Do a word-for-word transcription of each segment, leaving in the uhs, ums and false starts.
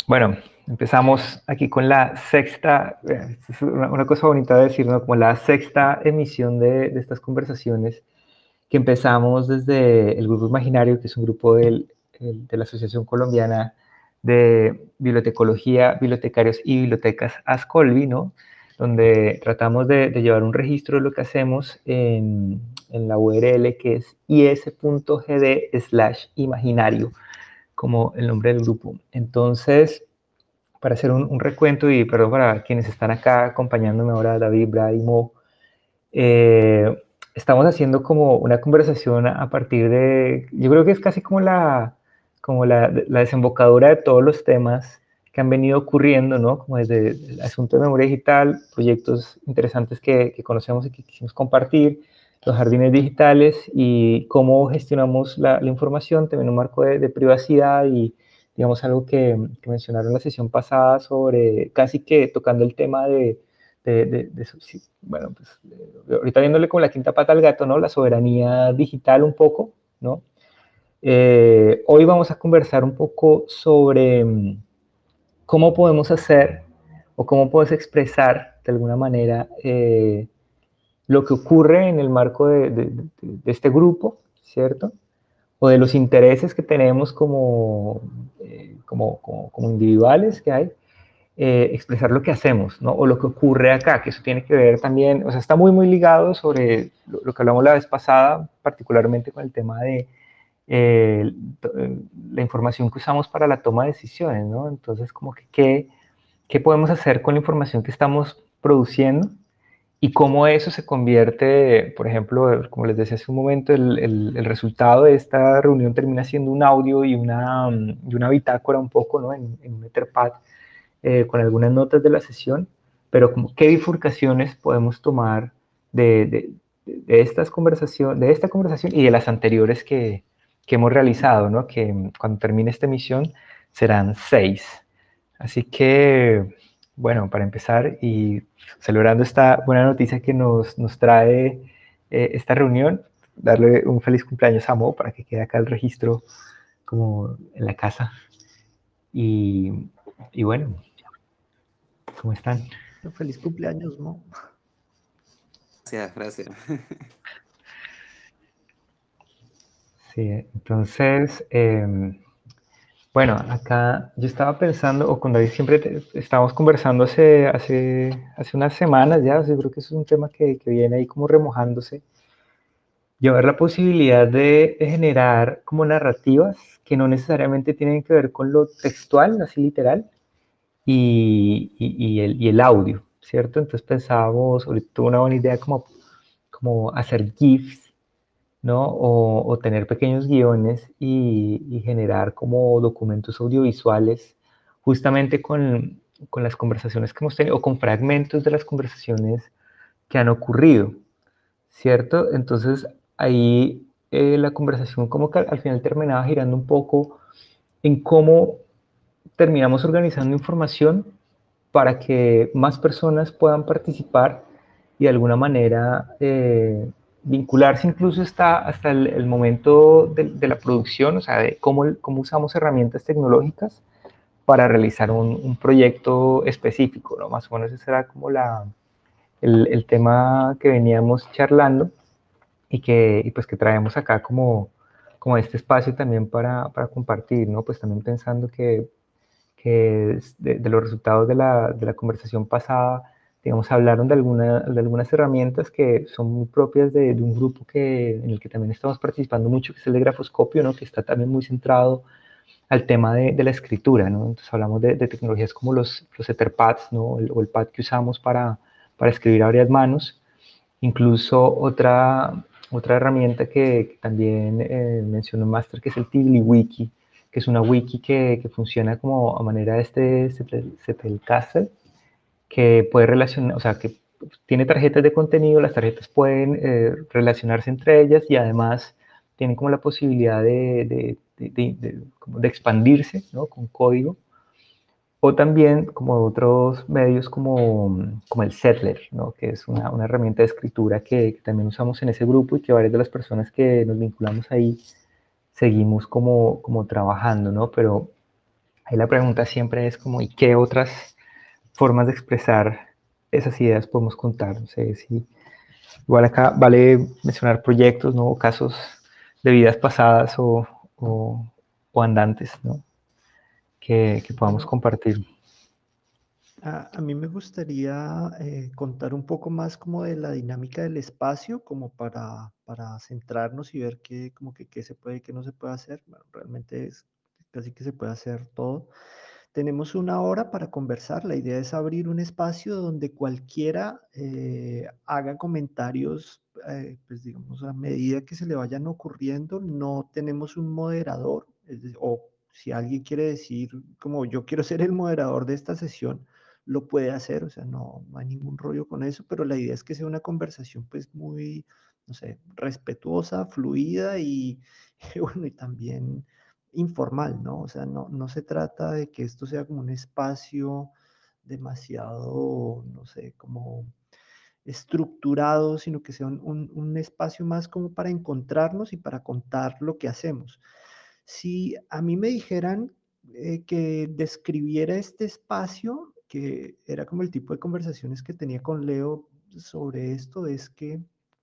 Bueno, empezamos aquí con la sexta, eh, es una, una cosa bonita de decir, ¿no? Como la sexta emisión de, de estas conversaciones que empezamos desde el Grupo Imaginario, que es un grupo del, el, de la Asociación Colombiana de Bibliotecología, Bibliotecarios y Bibliotecas Ascolvi, ¿no? Donde tratamos de, de llevar un registro de lo que hacemos en, en la U R L que es is.gd slash imaginario, como el nombre del grupo. Entonces, para hacer un, un recuento y perdón para quienes están acá acompañándome ahora, David, Brad y Mo, eh, estamos haciendo como una conversación a partir de, yo creo que es casi como la, como la, la desembocadura de todos los temas que han venido ocurriendo, ¿no? Como desde el asunto de memoria digital, proyectos interesantes que, que conocemos y que quisimos compartir, los jardines digitales y cómo gestionamos la, la información, también un marco de, de privacidad y, digamos, algo que, que mencionaron en la sesión pasada sobre casi que tocando el tema de, de, de, de bueno, pues ahorita viéndole como la quinta pata al gato, ¿no? La soberanía digital un poco, ¿no? Eh, hoy vamos a conversar un poco sobre cómo podemos hacer o cómo puedes expresar de alguna manera eh, lo que ocurre en el marco de, de, de, de este grupo, ¿cierto? O de los intereses que tenemos como, eh, como, como, como individuales que hay, eh, expresar lo que hacemos, ¿no? O lo que ocurre acá, que eso tiene que ver también, o sea, está muy, muy ligado sobre lo, lo que hablamos la vez pasada, particularmente con el tema de eh, la información que usamos para la toma de decisiones, ¿no? Entonces, como que, ¿qué, qué podemos hacer con la información que estamos produciendo? Y cómo eso se convierte, por ejemplo, como les decía hace un momento, el, el, el resultado de esta reunión termina siendo un audio y una, y una bitácora un poco, ¿no? En, en un Etherpad, eh, con algunas notas de la sesión, pero como qué bifurcaciones podemos tomar de, de, de, estas conversación, de esta conversación y de las anteriores que, que hemos realizado, ¿no? Que cuando termine esta emisión serán seis. Así que, bueno, para empezar y celebrando esta buena noticia que nos, nos trae eh, esta reunión, darle un feliz cumpleaños a Mo para que quede acá el registro como en la casa. Y, y bueno, ¿cómo están? Feliz cumpleaños, Mo. Gracias, gracias. Sí, entonces, eh, bueno, acá yo estaba pensando, o con David siempre te, estábamos conversando hace, hace, hace unas semanas ya, o sea, yo creo que eso es un tema que, que viene ahí como remojándose, llevar la posibilidad de, de generar como narrativas que no necesariamente tienen que ver con lo textual, así literal, y, y, y, el, y el audio, ¿cierto? Entonces pensábamos, ahorita tuve una buena idea como, como hacer GIFs, ¿no? O, o tener pequeños guiones y, y generar como documentos audiovisuales justamente con, con las conversaciones que hemos tenido o con fragmentos de las conversaciones que han ocurrido, ¿cierto? Entonces ahí eh, la conversación como que al final terminaba girando un poco en cómo terminamos organizando información para que más personas puedan participar y de alguna manera eh, vincularse incluso hasta, hasta el, el momento de, de, la producción, o sea, de cómo, cómo usamos herramientas tecnológicas para realizar un, un proyecto específico, ¿no? Más o menos ese era como la, el, el tema que veníamos charlando y que y pues que traemos acá como, como este espacio también para, para compartir, ¿no? Pues también pensando que que de, de los resultados de la, de la conversación pasada, digamos, hablaron de, alguna, de algunas herramientas que son muy propias de, de un grupo que, en el que también estamos participando mucho, que es el de Grafoscopio, ¿no? Que está también muy centrado al tema de, de la escritura, ¿no? Entonces hablamos de, de tecnologías como los, los Etherpads, ¿no? El, o el pad que usamos para, para escribir a varias manos. Incluso otra, otra herramienta que, que también eh, mencionó Master, que es el TiddlyWiki, que es una wiki que, que funciona como a manera de este Zettelkasten, que puede relacionar, o sea, que tiene tarjetas de contenido, las tarjetas pueden eh, relacionarse entre ellas y además tienen como la posibilidad de, de, de, de, de, como de expandirse, ¿no? Con código. O también como otros medios como, como el Settler, ¿no? Que es una, una herramienta de escritura que, que también usamos en ese grupo y que varias de las personas que nos vinculamos ahí seguimos como, como trabajando, ¿no? Pero Ahí la pregunta siempre es como, ¿y qué otras formas de expresar esas ideas podemos contar? No sé si igual acá vale mencionar proyectos, ¿no? O casos de vidas pasadas o, o, o andantes, ¿no? Que, que podamos Bueno, compartir. a, a mí me gustaría eh, contar un poco más como de la dinámica del espacio, como para, para centrarnos y ver qué, como que, qué se puede y qué no se puede hacer. Bueno, realmente es casi que se puede hacer todo. Tenemos una hora para conversar. La idea es abrir un espacio donde cualquiera eh, haga comentarios, eh, pues digamos, a medida que se le vayan ocurriendo. No tenemos un moderador, es de- o si alguien quiere decir, como yo quiero ser el moderador de esta sesión, lo puede hacer, o sea, no, no hay ningún rollo con eso, pero la idea es que sea una conversación pues muy, no sé, respetuosa, fluida y, y bueno, y también informal, ¿no? O sea, no, no se trata de que esto sea como un espacio demasiado, no sé, como estructurado, sino que sea un, un- un espacio más como para encontrarnos y para contar lo que hacemos. Si a mí me dijeran eh, que describiera este espacio, que era como el tipo de conversaciones que tenía con Leo sobre esto, es que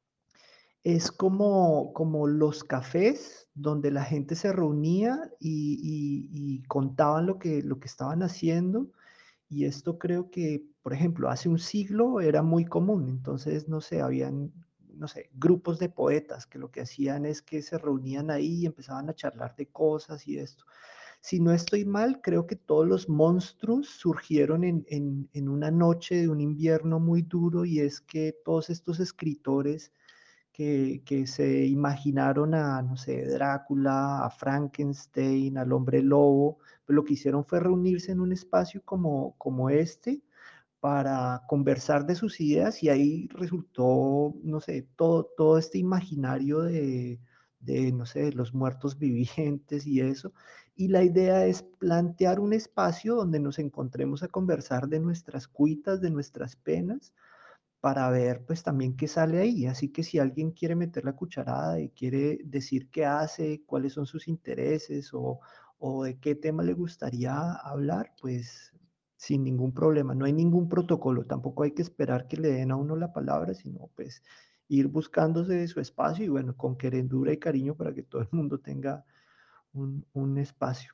es como, como los cafés donde la gente se reunía y, y- y contaban lo que, lo que estaban haciendo. Y esto creo que, por ejemplo, hace un siglo era muy común. Entonces, no sé, habían, no sé, grupos de poetas que lo que hacían es que se reunían ahí y empezaban a charlar de cosas y esto. Si no estoy mal, creo que todos los monstruos surgieron en, en en una noche de un invierno muy duro, y es que todos estos escritores que, que se imaginaron a, no sé, Drácula, a Frankenstein, al hombre lobo, pues lo que hicieron fue reunirse en un espacio como, como este para conversar de sus ideas, y ahí resultó, no sé, todo, todo este imaginario de, de, no sé, los muertos vivientes y eso. Y la idea es plantear un espacio donde nos encontremos a conversar de nuestras cuitas, de nuestras penas, para ver pues también qué sale ahí. Así que si alguien quiere meter la cucharada y quiere decir qué hace, cuáles son sus intereses, o, o de qué tema le gustaría hablar, pues sin ningún problema. No hay ningún protocolo, tampoco hay que esperar que le den a uno la palabra, sino pues ir buscándose su espacio y bueno, con querendura y cariño para que todo el mundo tenga un, un espacio.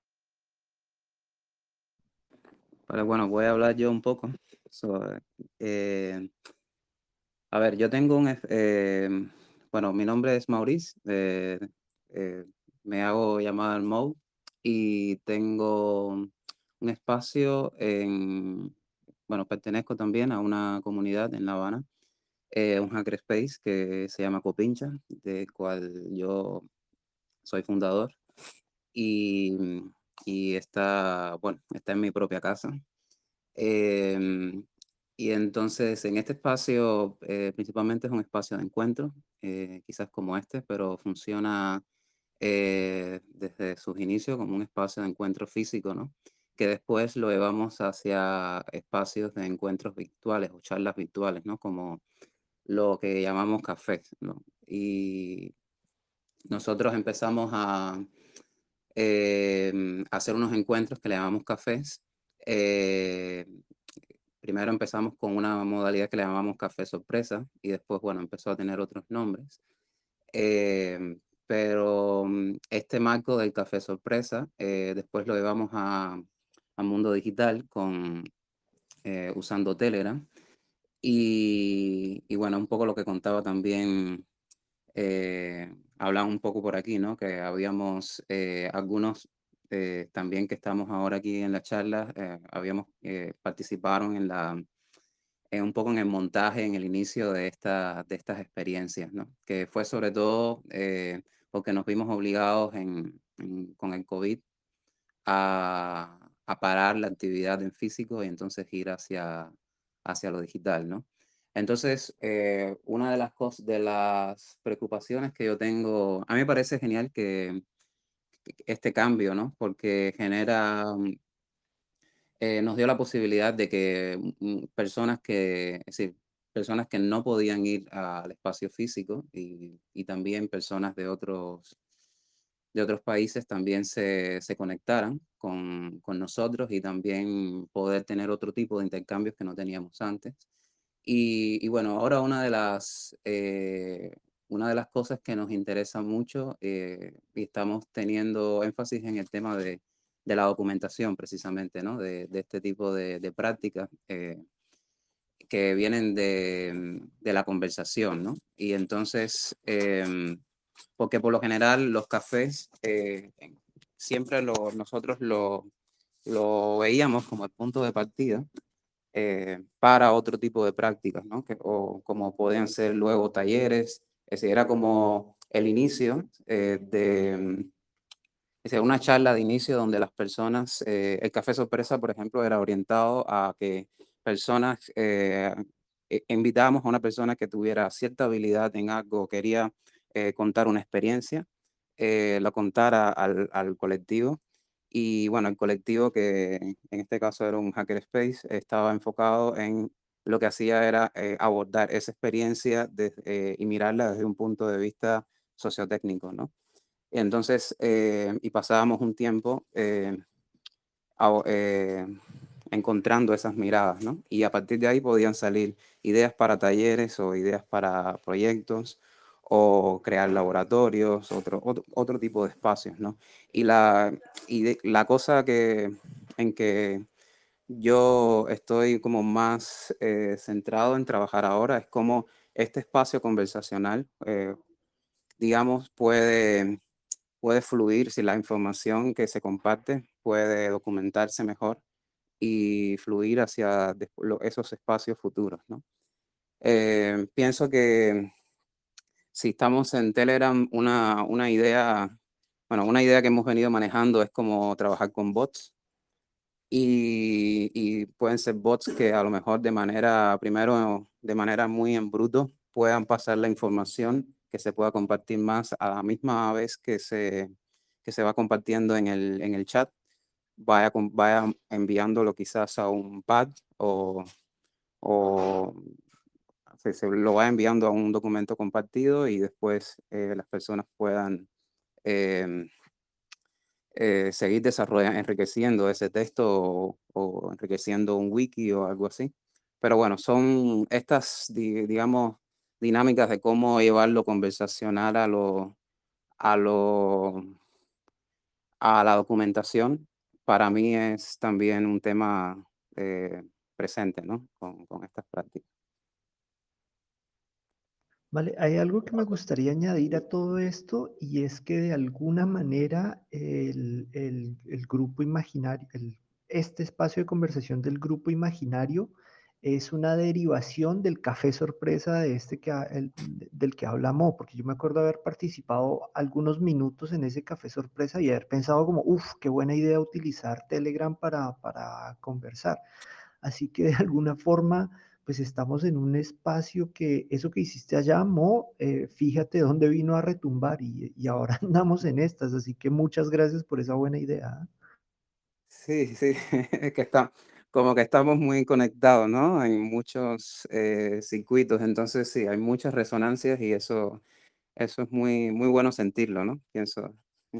Pero bueno, voy a hablar yo un poco. So, eh, a ver, yo tengo un, es- eh, bueno, mi nombre es Maurice, eh, eh, me hago llamar Mo y tengo un espacio en, bueno, pertenezco también a una comunidad en La Habana, eh, un hackerspace que se llama Copincha, del cual yo soy fundador y, y está, bueno, está en mi propia casa. Em, y entonces en este espacio eh, principalmente es un espacio de encuentro, eh, quizás como este, pero funciona eh, desde sus inicios como un espacio de encuentro físico, ¿no? Que después lo llevamos hacia espacios de encuentros virtuales o charlas virtuales, ¿no? Como lo que llamamos cafés, ¿no? Y nosotros empezamos a em, hacer unos encuentros que le llamamos cafés. eh, Primero empezamos con una modalidad que le llamamos café sorpresa y después, bueno, empezó a tener otros nombres. Em, pero mm, este marco del café sorpresa, eh, después lo llevamos a, a mundo digital con, eh, usando Telegram. Y, y bueno, un poco lo que contaba también, eh, hablaba un poco por aquí, ¿no? Que habíamos eh, algunos eh, también que estamos ahora aquí en la charla, eh, habíamos, eh, participaron en la eh, un poco en el montaje, en el inicio de, esta, de estas experiencias, ¿no? Que fue sobre todo eh, porque nos vimos obligados en, en- con el COVID a, a parar la actividad en físico y entonces ir hacia, hacia lo digital, ¿no? Entonces, eh, una de las cosas, de las preocupaciones que yo tengo, a mí me parece genial que este cambio, ¿no? Porque genera, eh, nos dio la posibilidad de que mm, personas que, es decir, personas que no podían ir al espacio físico y, y también personas de otros, de otros países también se, se conectaran con, con nosotros y también poder tener otro tipo de intercambios que no teníamos antes. Y, y bueno, ahora una de las, eh, una de las cosas que nos interesa mucho eh, y estamos teniendo énfasis en el tema de, de la documentación precisamente, ¿no? De, de este tipo de, de prácticas eh, que vienen de, de la conversación, ¿no? Y entonces, eh, porque por lo general los cafés eh, siempre lo, nosotros lo, lo veíamos como el punto de partida eh, para otro tipo de prácticas, ¿no? Que, o como podían ser luego talleres, es decir, era como el inicio eh, de, es decir, una charla de inicio donde las personas, eh, el café sorpresa, por ejemplo, era orientado a que personas, eh, eh, invitábamos a una persona que tuviera cierta habilidad en algo, quería eh, contar una experiencia, eh, lo contara al, al colectivo. Y bueno, el colectivo, que en este caso era un hackerspace, estaba enfocado en lo que hacía era eh, abordar esa experiencia de, eh, y mirarla desde un punto de vista sociotécnico, ¿no? Y entonces, eh, y pasábamos un tiempo eh, a- eh, encontrando esas miradas, ¿no? Y a partir de ahí podían salir ideas para talleres o ideas para proyectos o crear laboratorios, otro, otro, otro tipo de espacios, ¿no? Y la, y de- la cosa que, en que yo estoy como más eh, centrado en trabajar ahora es cómo este espacio conversacional, eh, digamos, puede puede fluir, si la información que se comparte puede documentarse mejor y fluir hacia despu- lo- esos espacios futuros, ¿no? Eh, pienso que si estamos en Telegram, una, una idea, bueno, una idea que hemos venido manejando es como trabajar con bots y, y pueden ser bots que a lo mejor de manera, primero, de manera muy en bruto, puedan pasar la información que se pueda compartir más a la misma vez que se, que se va compartiendo en el, en el chat, vaya, con- vaya enviándolo quizás a un pad o, o se, se lo va enviando a un documento compartido y después eh, las personas puedan em, eh, seguir desarrollando, enriqueciendo ese texto o, o enriqueciendo un wiki o algo así. Pero bueno, son estas, di- digamos, dinámicas de cómo llevar lo conversacional a lo, a lo, a la documentación. Para mí es también un tema eh, presente, ¿no? Con, con estas prácticas. Vale, hay algo que me gustaría añadir a todo esto y es que de alguna manera el, el- el grupo imaginario, el- este espacio de conversación del grupo imaginario es una derivación del café sorpresa de este que, ha- el- del que habla Mo, porque yo me acuerdo haber participado algunos minutos en ese café sorpresa y haber pensado como, uff, qué buena idea utilizar Telegram para, para conversar. Así que de alguna forma, pues estamos en un espacio que eso que hiciste allá, Mo, eh, fíjate dónde vino a retumbar y, y ahora andamos en estas. Así que muchas gracias por esa buena idea. Sí, sí, es que está, como que estamos muy conectados, ¿no? En muchos eh, circuitos, entonces sí, hay muchas resonancias y eso, eso es muy, muy bueno sentirlo, ¿no? Pienso.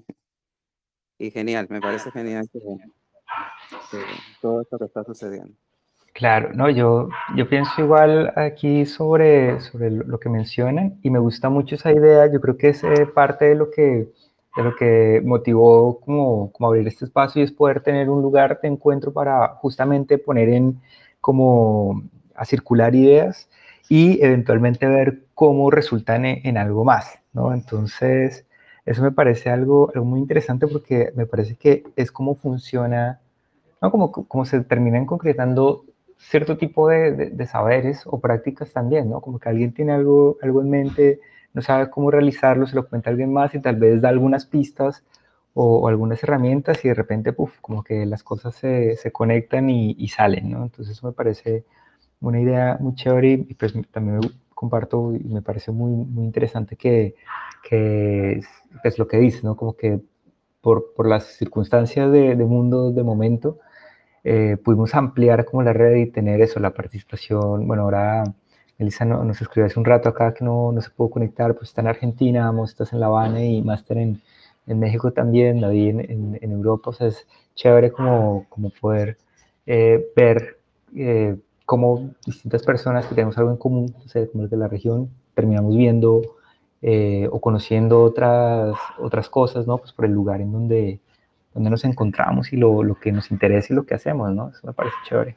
Y genial, me parece genial que, que todo esto que está sucediendo. Claro, no, yo, yo pienso igual aquí sobre, sobre lo lo que mencionan y me gusta mucho esa idea. Yo creo que es eh, parte de lo que, de lo que motivó como, como abrir este espacio y es poder tener un lugar de encuentro para justamente poner en como a circular ideas y eventualmente ver cómo resultan en, en algo más, ¿no? Entonces, eso me parece algo, algo muy interesante porque me parece que es cómo funciona, ¿no? Como, como se terminan concretando cierto tipo de, de, de, saberes o prácticas también, ¿no? Como que alguien tiene algo, algo en mente, no sabe cómo realizarlo, se lo cuenta a alguien más y tal vez da algunas pistas o, o algunas herramientas y de repente, puff, como que las cosas se, se conectan y, y, salen, ¿no? Entonces eso me parece una idea muy chévere y pues también me comparto y me parece muy, muy interesante que, que es pues, lo que dices, ¿no? Como que por, por las circunstancias de, de mundo de momento, eh, pudimos ampliar como la red y tener eso, la participación. Bueno, ahora Elisa no, nos escribió hace un rato acá que no, no se pudo conectar, pues está en Argentina, vos estás en La Habana y máster en, en México también, la vi en, en, en Europa, o sea, es chévere como, como poder eh, ver eh, cómo distintas personas que tenemos algo en común, o sea, como los de la región, terminamos viendo eh, o conociendo otras, otras cosas, ¿no? Pues por el lugar en donde, donde nos encontramos y lo, lo que nos interesa y lo que hacemos, ¿no? Eso me parece chévere.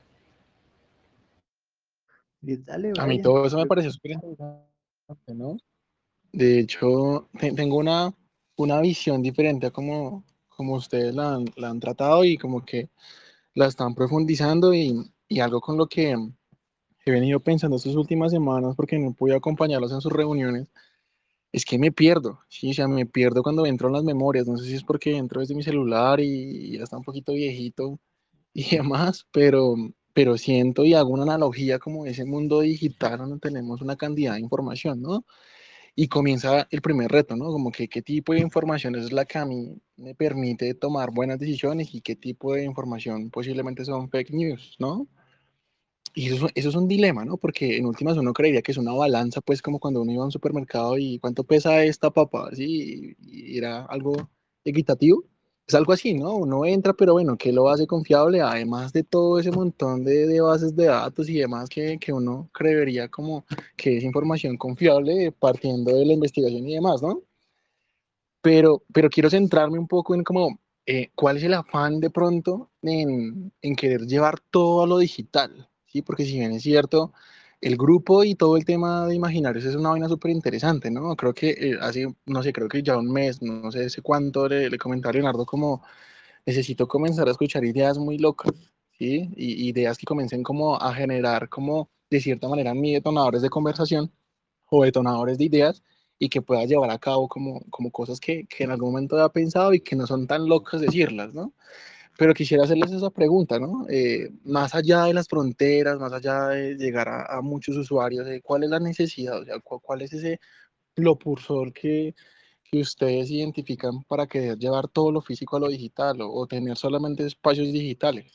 Y dale, A mí Brian. todo eso me pareció súper interesante, ¿no? De hecho, te- tengo una, una visión diferente a como, como ustedes la han, la han tratado y como que la están profundizando y, y algo con lo que he venido pensando estas últimas semanas porque no pude acompañarlos en sus reuniones, es que me pierdo, sí, o sea, me pierdo cuando entro en las memorias, no sé si es porque entro desde mi celular y ya está un poquito viejito y demás, pero, pero siento y hago una analogía como ese mundo digital donde tenemos una cantidad de información, ¿no? Y comienza el primer reto, ¿no? Como que qué tipo de información es la que a mí me permite tomar buenas decisiones y qué tipo de información posiblemente son fake news, ¿no? Y eso, es- eso es un dilema, ¿no? Porque en últimas uno creería que es una balanza, pues como cuando uno iba a un supermercado y cuánto pesa esta papa, ¿sí? Y, y era algo equitativo. Es algo así, ¿no? Uno entra, pero bueno, ¿qué lo hace confiable? Además de todo ese montón de, de bases de datos y demás que, que uno creería como que es información confiable partiendo de la investigación y demás, ¿no? pero, pero quiero centrarme un poco en como, eh, cuál es el afán de pronto en, en querer llevar todo a lo digital, ¿sí? Porque si bien es cierto, el grupo y todo el tema de imaginarios es una vaina súper interesante, ¿no? Creo que eh, hace, no sé, creo que ya un mes, no sé hace cuánto le, le comenté a Leonardo como necesito comenzar a escuchar ideas muy locas, ¿sí? Y ideas que comiencen como a generar como de cierta manera mi detonadores de conversación o detonadores de ideas y que pueda llevar a cabo como, como cosas que, que en algún momento había pensado y que no son tan locas decirlas, ¿no? Pero quisiera hacerles esa pregunta, ¿no? Eh, más allá de las fronteras, más allá de llegar a, a muchos usuarios, eh, ¿cuál es la necesidad? O sea, ¿cuál, cuál es ese propulsor que, que ustedes identifican para querer llevar todo lo físico a lo digital o, o tener solamente espacios digitales?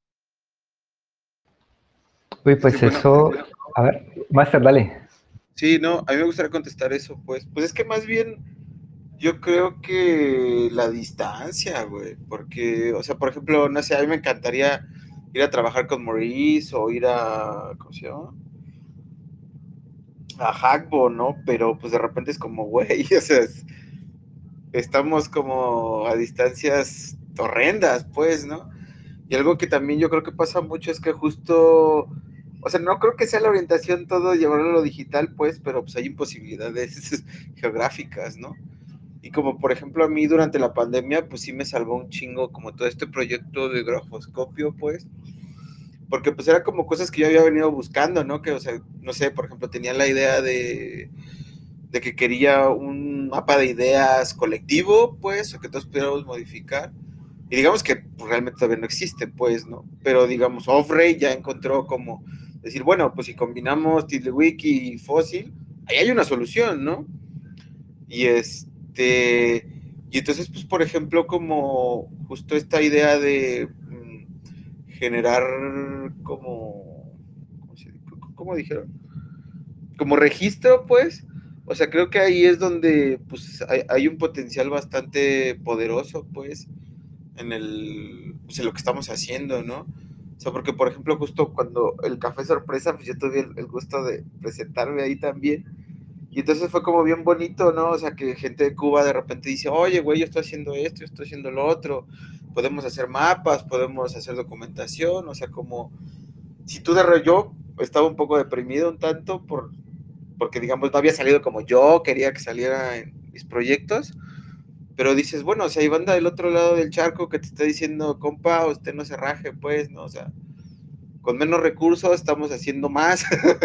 Uy, Este, pues bueno, eso, a ver, Master, dale. sí, no, a mí me gustaría contestar eso, pues. Pues es que más bien yo creo que la distancia, güey, porque, o sea, por ejemplo, no sé, a mí me encantaría ir a trabajar con Maurice o ir a, ¿cómo se llama? A Hackbo, ¿no? Pero pues de repente es como, güey, o sea, es- estamos como a distancias horrendas, pues, ¿no? Y algo que también yo creo que pasa mucho es que justo, o sea, no creo que sea la orientación todo llevarlo a lo digital, pues, pero pues hay imposibilidades geográficas, ¿no? Y como por ejemplo a mí durante la pandemia, pues sí me salvó un chingo como todo este proyecto de grafoscopio, pues, porque pues era como cosas que yo había venido buscando, ¿no? Que, o sea, no sé, por ejemplo, tenía la idea de, de que quería un mapa de ideas colectivo, pues, o que todos pudiéramos modificar. Y digamos que pues, realmente todavía no existe, pues, ¿no? Pero digamos, Offray ya encontró como decir, bueno, pues si combinamos TiddlyWiki y Fossil, ahí hay una solución, ¿no? Y este, y entonces, pues, por ejemplo, como justo esta idea de mm, generar como, ¿cómo, se, cómo dijeron? Como registro, pues, o sea, creo que ahí es donde, pues, hay, hay un potencial bastante poderoso, pues, en el, pues, en lo que estamos haciendo, ¿no? O sea, porque, por ejemplo, justo cuando el café sorpresa, pues yo tuve el, el gusto de presentarme ahí también. Y entonces fue como bien bonito, ¿no? O sea, que gente de Cuba de repente dice, oye, güey, yo estoy haciendo esto, yo estoy haciendo lo otro. Podemos hacer mapas, podemos hacer documentación, o sea, como si tú de re- yo estaba un poco deprimido un tanto por, porque, digamos, no había salido como yo quería que saliera en mis proyectos, pero dices, bueno, o sea, hay banda del otro lado del charco que te está diciendo, compa, usted no se raje, pues, ¿no? O sea, con menos recursos estamos haciendo más,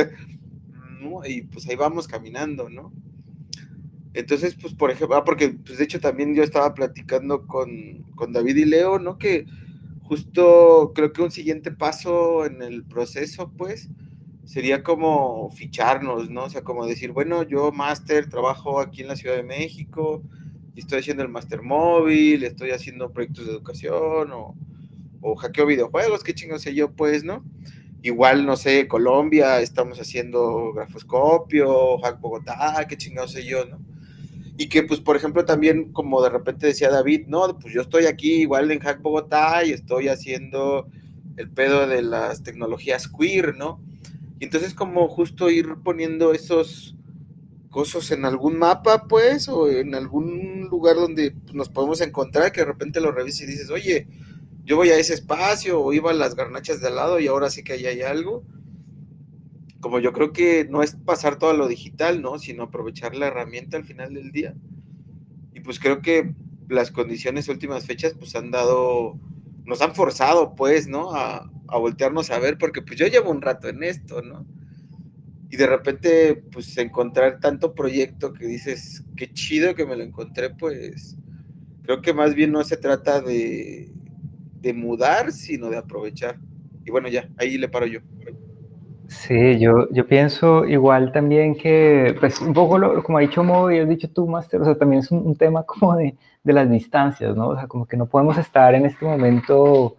¿no? Y pues ahí vamos caminando, ¿no? Entonces, pues, por ejemplo, ah, porque, pues, de hecho, también yo estaba platicando con, con David y Leo, ¿no? Que justo creo que un siguiente paso en el proceso, pues, sería como ficharnos, ¿no? O sea, como decir, bueno, yo máster, trabajo aquí en la Ciudad de México, y estoy haciendo el máster móvil, estoy haciendo proyectos de educación, o, o hackeo videojuegos, qué chingo sé yo, pues, ¿no? Igual, no sé, Colombia, estamos haciendo grafoscopio, Hack Bogotá, qué chingados sé yo, ¿no? Y que, pues, por ejemplo, también, como de repente decía David, no, pues yo estoy aquí igual en Hack Bogotá y estoy haciendo el pedo de las tecnologías queer, ¿no? Y entonces como justo ir poniendo esos cosas en algún mapa, pues, o en algún lugar donde pues, nos podemos encontrar, que de repente lo revises y dices, oye, yo voy a ese espacio, o iba a las garnachas de al lado y ahora sí que ahí hay algo. Como yo creo que no es pasar todo a lo digital, ¿no? Sino aprovechar la herramienta al final del día. Y pues creo que las condiciones últimas fechas pues han dado, nos han forzado pues, ¿no? A, a voltearnos a ver, porque pues yo llevo un rato en esto, ¿no? Y de repente pues encontrar tanto proyecto que dices, qué chido que me lo encontré, pues creo que más bien no se trata de, de mudar, sino de aprovechar. Y bueno, ya, ahí le paro yo. Sí, yo, yo pienso igual también que, pues un poco lo, como ha dicho Mo y has dicho tú, Master, o sea, también es un, un tema como de, de las distancias, ¿no? O sea, como que no podemos estar en este momento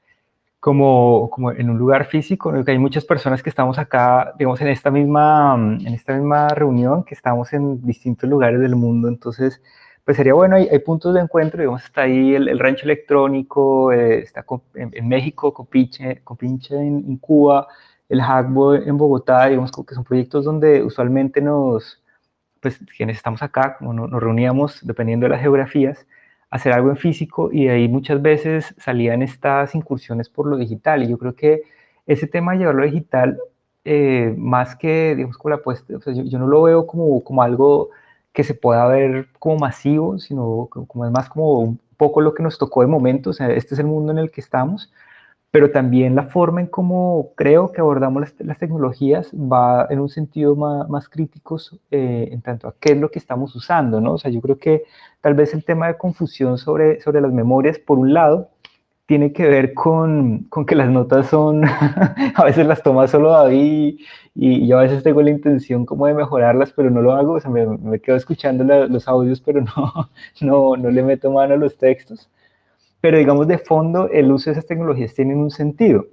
como, como en un lugar físico, ¿no? Que hay muchas personas que estamos acá, digamos, en esta misma, en esta misma reunión, que estamos en distintos lugares del mundo, entonces, pues sería bueno, hay, hay puntos de encuentro, digamos, está ahí el, el rancho electrónico, eh, está en, en México, Copinche, Copinche en, en Cuba, el Hackbo en Bogotá, digamos, que son proyectos donde usualmente nos, pues quienes estamos acá, como nos, nos reuníamos, dependiendo de las geografías, hacer algo en físico y de ahí muchas veces salían estas incursiones por lo digital. Y yo creo que ese tema de llevarlo digital, eh, más que, digamos, como la puesta, o sea, yo, yo no lo veo como, como algo que se pueda ver como masivo, sino como, como es más como un poco lo que nos tocó de momento, o sea, este es el mundo en el que estamos, pero también la forma en cómo creo que abordamos las, las tecnologías va en un sentido más, más crítico eh, en tanto a qué es lo que estamos usando, ¿no? O sea, yo creo que tal vez el tema de confusión sobre, sobre las memorias, por un lado, tiene que ver con, con que las notas son, a veces las toma solo David y yo a veces tengo la intención como de mejorarlas, pero no lo hago, o sea, me, me quedo escuchando la, los audios, pero no, no, no le meto mano a los textos. Pero digamos de fondo, el uso de esas tecnologías tiene un sentido.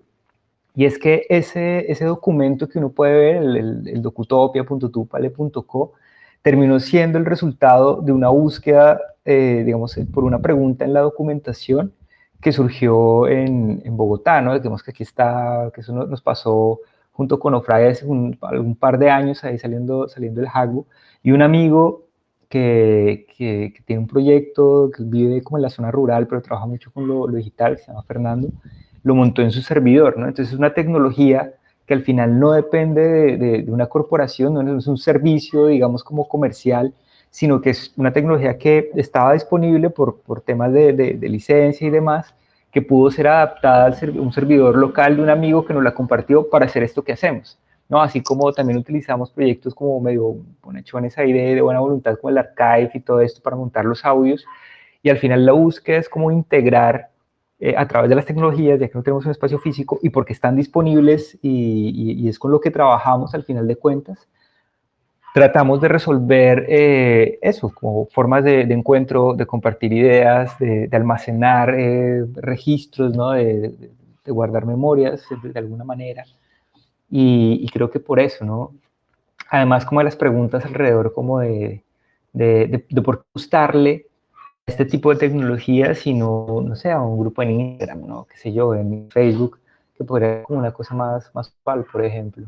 Y es que ese, ese documento que uno puede ver, el, el, el docutopia punto tupale punto co, terminó siendo el resultado de una búsqueda, eh, digamos, por una pregunta en la documentación que surgió en, en Bogotá, ¿no? Digamos que aquí está, que eso nos pasó junto con Ofray hace un, un par de años ahí saliendo, saliendo del Hackbo, y un amigo que, que, que, tiene un proyecto, que vive como en la zona rural, pero trabaja mucho con lo, lo digital, que se llama Fernando, lo montó en su servidor, ¿no? Entonces es una tecnología que al final no depende de, de, de una corporación, no es un servicio, digamos, como comercial, sino que es una tecnología que estaba disponible por, por temas de, de, de licencia y demás, que pudo ser adaptada a un servidor local de un amigo que nos la compartió para hacer esto que hacemos, ¿no? Así como también utilizamos proyectos como medio bonachones ahí de, de buena voluntad, como el Archive y todo esto para montar los audios, y al final la búsqueda es como integrar eh, a través de las tecnologías, ya que no tenemos un espacio físico, y porque están disponibles y, y, y es con lo que trabajamos al final de cuentas, tratamos de resolver eh, eso, como formas de, de encuentro, de compartir ideas, de, de almacenar eh, registros, ¿no? de, de, de guardar memorias de, de alguna manera. Y, y creo que por eso, ¿no? Además, como de las preguntas alrededor como de, de, de, de por qué gustarle este tipo de tecnología, sino, no sé, a un grupo en Instagram, ¿no? Qué sé yo, en Facebook, que podría ser como una cosa más, más actual, por ejemplo.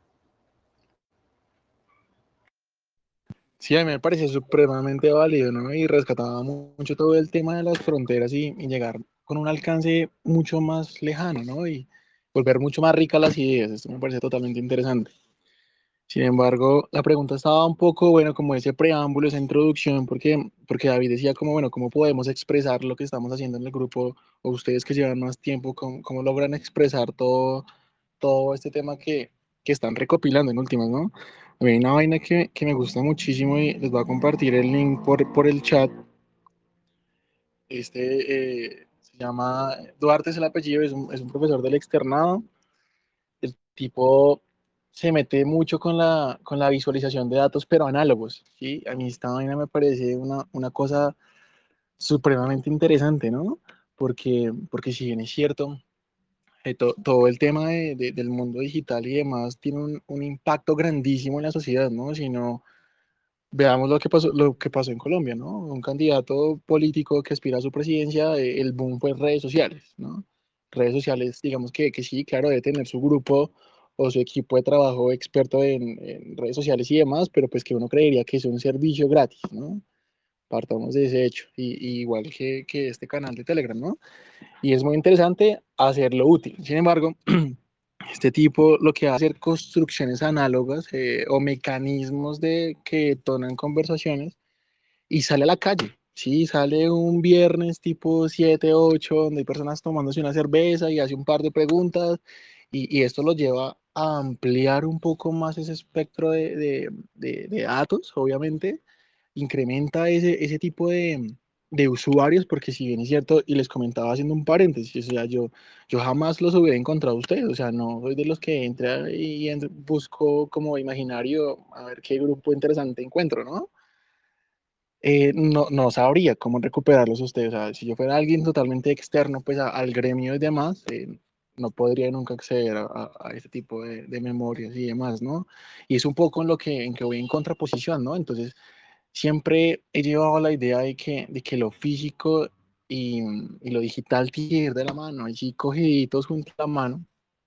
Sí, a mí me parecía supremamente válido, ¿no? Y rescataba mucho todo el tema de las fronteras y, y llegar con un alcance mucho más lejano, ¿no? Y volver mucho más ricas las ideas. Esto me parece totalmente interesante. Sin embargo, la pregunta estaba un poco, bueno, como ese preámbulo, esa introducción, porque, porque David decía como, bueno, ¿cómo podemos expresar lo que estamos haciendo en el grupo? O ustedes que llevan más tiempo, ¿cómo, cómo logran expresar todo, todo este tema que, que están recopilando en últimas, ¿no? Hay una vaina que, que me gusta muchísimo y les voy a compartir el link por, por el chat. Este eh, se llama, Duarte es el apellido, es un, es un profesor del externado. El tipo se mete mucho con la, con la visualización de datos, pero análogos, ¿sí? A mí esta vaina me parece una, una cosa supremamente interesante, ¿no? Porque, porque si bien es cierto, eh, to, todo el tema de, de, del mundo digital y demás tiene un, un impacto grandísimo en la sociedad, ¿no? Si no, veamos lo que pasó, lo que pasó en Colombia, ¿no? Un candidato político que aspira a su presidencia, eh, el boom fue en redes sociales, ¿no? Redes sociales, digamos que, que sí, claro, debe tener su grupo o su equipo de trabajo experto en, en redes sociales y demás, pero pues que uno creería que es un servicio gratis, ¿no? Partamos de ese hecho, y, y igual que, que este canal de Telegram, ¿no? Y es muy interesante hacerlo útil. Sin embargo, este tipo lo que hace es hacer construcciones análogas eh, o mecanismos de que detonan conversaciones y sale a la calle. Sí, sale un viernes tipo siete ocho donde hay personas tomándose una cerveza y hace un par de preguntas y, y esto lo lleva a ampliar un poco más ese espectro de, de, de, de datos, obviamente, incrementa ese, ese tipo de, de usuarios, porque si bien es cierto, y les comentaba haciendo un paréntesis, o sea, yo, yo jamás los hubiera encontrado a ustedes, o sea, no soy de los que entra y en- busco como imaginario a ver qué grupo interesante encuentro, ¿no? Eh, no, no sabría cómo recuperarlos ustedes, o sea, si yo fuera alguien totalmente externo, pues a- al gremio y demás, eh, no podría nunca acceder a, a, a este tipo de, de memorias y demás, ¿no? Y es un poco en lo que, en que voy en contraposición, ¿no? Entonces, siempre he llevado la idea de que, de que lo físico y, y lo digital tiene que ir de la mano, así cogiditos junto a la mano.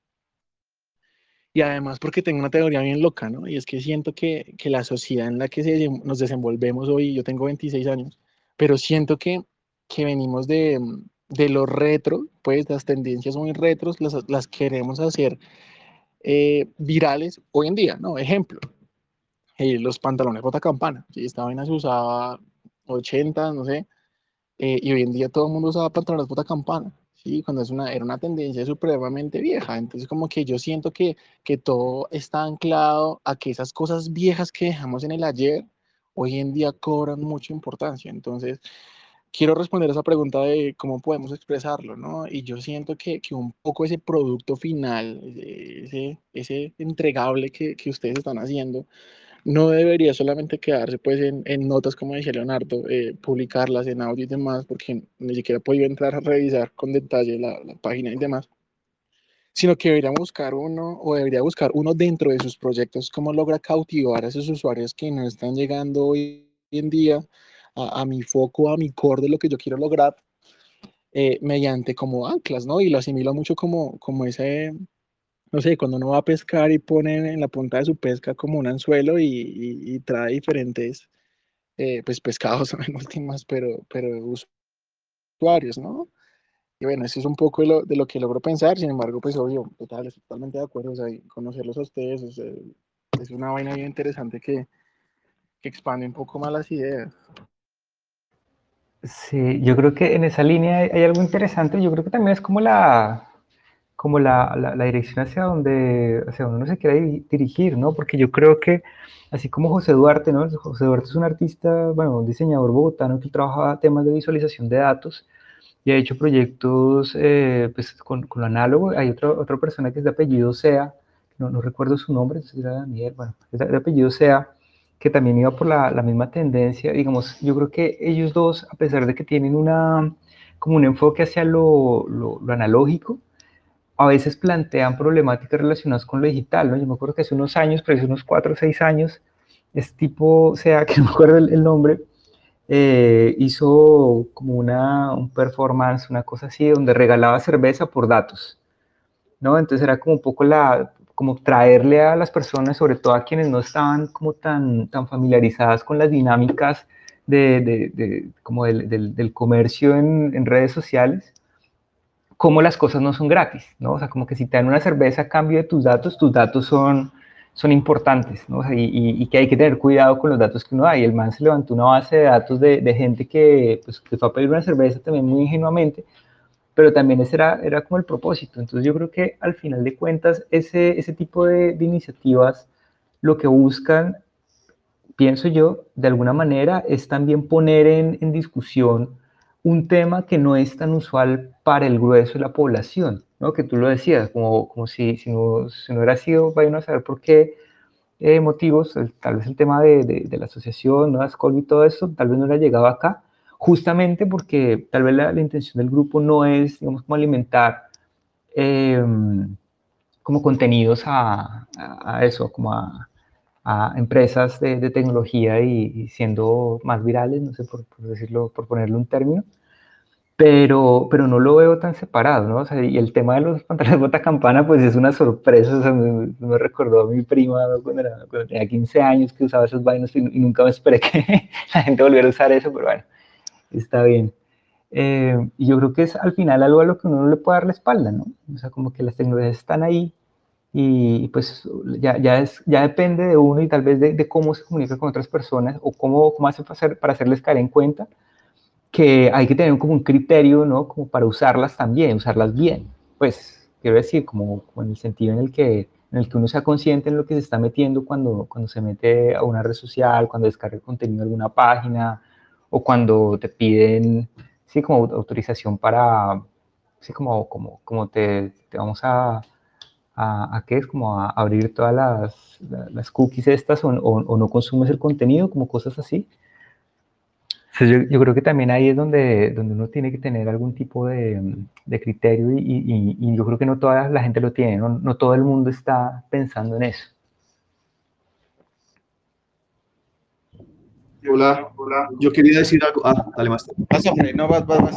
Y además porque tengo una teoría bien loca, ¿no? Y es que siento que, que la sociedad en la que se, nos desenvolvemos hoy, yo tengo veintiséis años, pero siento que, que venimos de, de lo retro, pues las tendencias muy retros, las, las queremos hacer eh, virales hoy en día, ¿no? Ejemplo, eh, los pantalones bota campana, ¿sí? Esta vaina se usaba ochenta, no sé, eh, y hoy en día todo el mundo usaba pantalones bota campana, ¿sí? Cuando es una, era una tendencia supremamente vieja. Entonces, como que yo siento que, que todo está anclado a que esas cosas viejas que dejamos en el ayer, hoy en día cobran mucha importancia. Entonces, quiero responder esa pregunta de cómo podemos expresarlo, ¿no? Y yo siento que, que un poco ese producto final, ese, ese entregable que, que ustedes están haciendo, no debería solamente quedarse pues en, en notas, como decía Leonardo, eh, publicarlas en audio y demás, porque ni siquiera he podido entrar a revisar con detalle la, la página y demás, sino que debería buscar uno o debería buscar uno dentro de sus proyectos, cómo logra cautivar a esos usuarios que no están llegando hoy en día a, a mi foco, a mi core de lo que yo quiero lograr, eh, mediante como anclas, ¿no? Y lo asimilo mucho como, como ese, no sé, cuando uno va a pescar y pone en la punta de su pesca como un anzuelo y, y- y trae diferentes, eh, pues pescados en últimas, pero, pero usuarios, ¿no? Y bueno, eso es un poco de lo, de lo que logro pensar, sin embargo, pues obvio, total, estoy totalmente de acuerdo, o sea, y conocerlos a ustedes, o sea, es una vaina bien interesante que, que expande un poco más las ideas. Sí, yo creo que en esa línea hay, hay algo interesante. Yo creo que también es como la, como la, la, la dirección hacia donde, hacia donde uno se quiere di- dirigir, ¿no? Porque yo creo que, así como José Duarte, ¿no? José Duarte es un artista, bueno, un diseñador bogotano que trabaja temas de visualización de datos y ha hecho proyectos eh, pues, con, con lo análogo. Hay otra, otra persona que es de apellido Sea, no, no recuerdo su nombre, no sé si era Daniel, bueno, es de, de apellido Sea, que también iba por la, la misma tendencia. Digamos, yo creo que ellos dos, a pesar de que tienen una, como un enfoque hacia lo, lo, lo analógico, a veces plantean problemáticas relacionadas con lo digital, ¿no? Yo me acuerdo que hace unos años, pero hace unos cuatro o seis años, este tipo, Sea, que no me acuerdo el, el nombre, eh, hizo como una, un performance, una cosa así, donde regalaba cerveza por datos, ¿no? Entonces era como un poco la, como traerle a las personas, sobre todo a quienes no estaban como tan, tan familiarizadas con las dinámicas de, de, de como del, del, del comercio en, en redes sociales, cómo las cosas no son gratis, ¿no? O sea, como que si te dan una cerveza a cambio de tus datos, tus datos son, son importantes, ¿no? O sea, y, y, y que hay que tener cuidado con los datos que uno da. Y el man se levantó una base de datos de, de gente que, pues, que fue a pedir una cerveza también muy ingenuamente, pero también ese era, era como el propósito. Entonces yo creo que al final de cuentas ese, ese tipo de, de iniciativas lo que buscan, pienso yo, de alguna manera es también poner en, en discusión un tema que no es tan usual para el grueso de la población, ¿no? Que tú lo decías, como, como si, si, no, si no hubiera sido, vayan a saber por qué eh, motivos, el, tal vez el tema de, de, de la asociación, ¿no? Ascol y todo eso, tal vez no hubiera llegado acá, justamente porque tal vez la, la intención del grupo no es, digamos, como alimentar eh, como contenidos a, a, a eso, como a, a empresas de, de tecnología y, y siendo más virales, no sé, por, por decirlo, por ponerle un término, pero, pero no lo veo tan separado, ¿no? O sea, y el tema de los pantalones bota campana, pues es una sorpresa, o sea, me, me recordó a mi prima cuando, era, cuando tenía quince años que usaba esas vainas y, y nunca me esperé que la gente volviera a usar eso, pero bueno, está bien. Eh, y yo creo que es al final algo a lo que uno no le puede dar la espalda, ¿no? O sea, como que las tecnologías están ahí y pues ya, ya, es, ya depende de uno y tal vez de, de cómo se comunica con otras personas o cómo, cómo hace para, hacer, para hacerles caer en cuenta que hay que tener como un criterio, ¿no? Como para usarlas también, usarlas bien. Pues, quiero decir, como, como en el sentido en el, que, en el que uno sea consciente en lo que se está metiendo cuando, cuando se mete a una red social, cuando descarga el contenido de alguna página, o cuando te piden, sí, como autorización para, sí, como, como, como te, te vamos a, a, a, ¿qué es? Como a abrir todas las, las cookies estas, o, o, o no consumes el contenido, como cosas así. Entonces yo, yo creo que también ahí es donde, donde uno tiene que tener algún tipo de, de criterio y, y, y, yo creo que no toda la gente lo tiene, no, no todo el mundo está pensando en eso. Hola, Hola. yo quería decir algo. Ah, dale más. Vas, hombre, no, vas, vas, vas.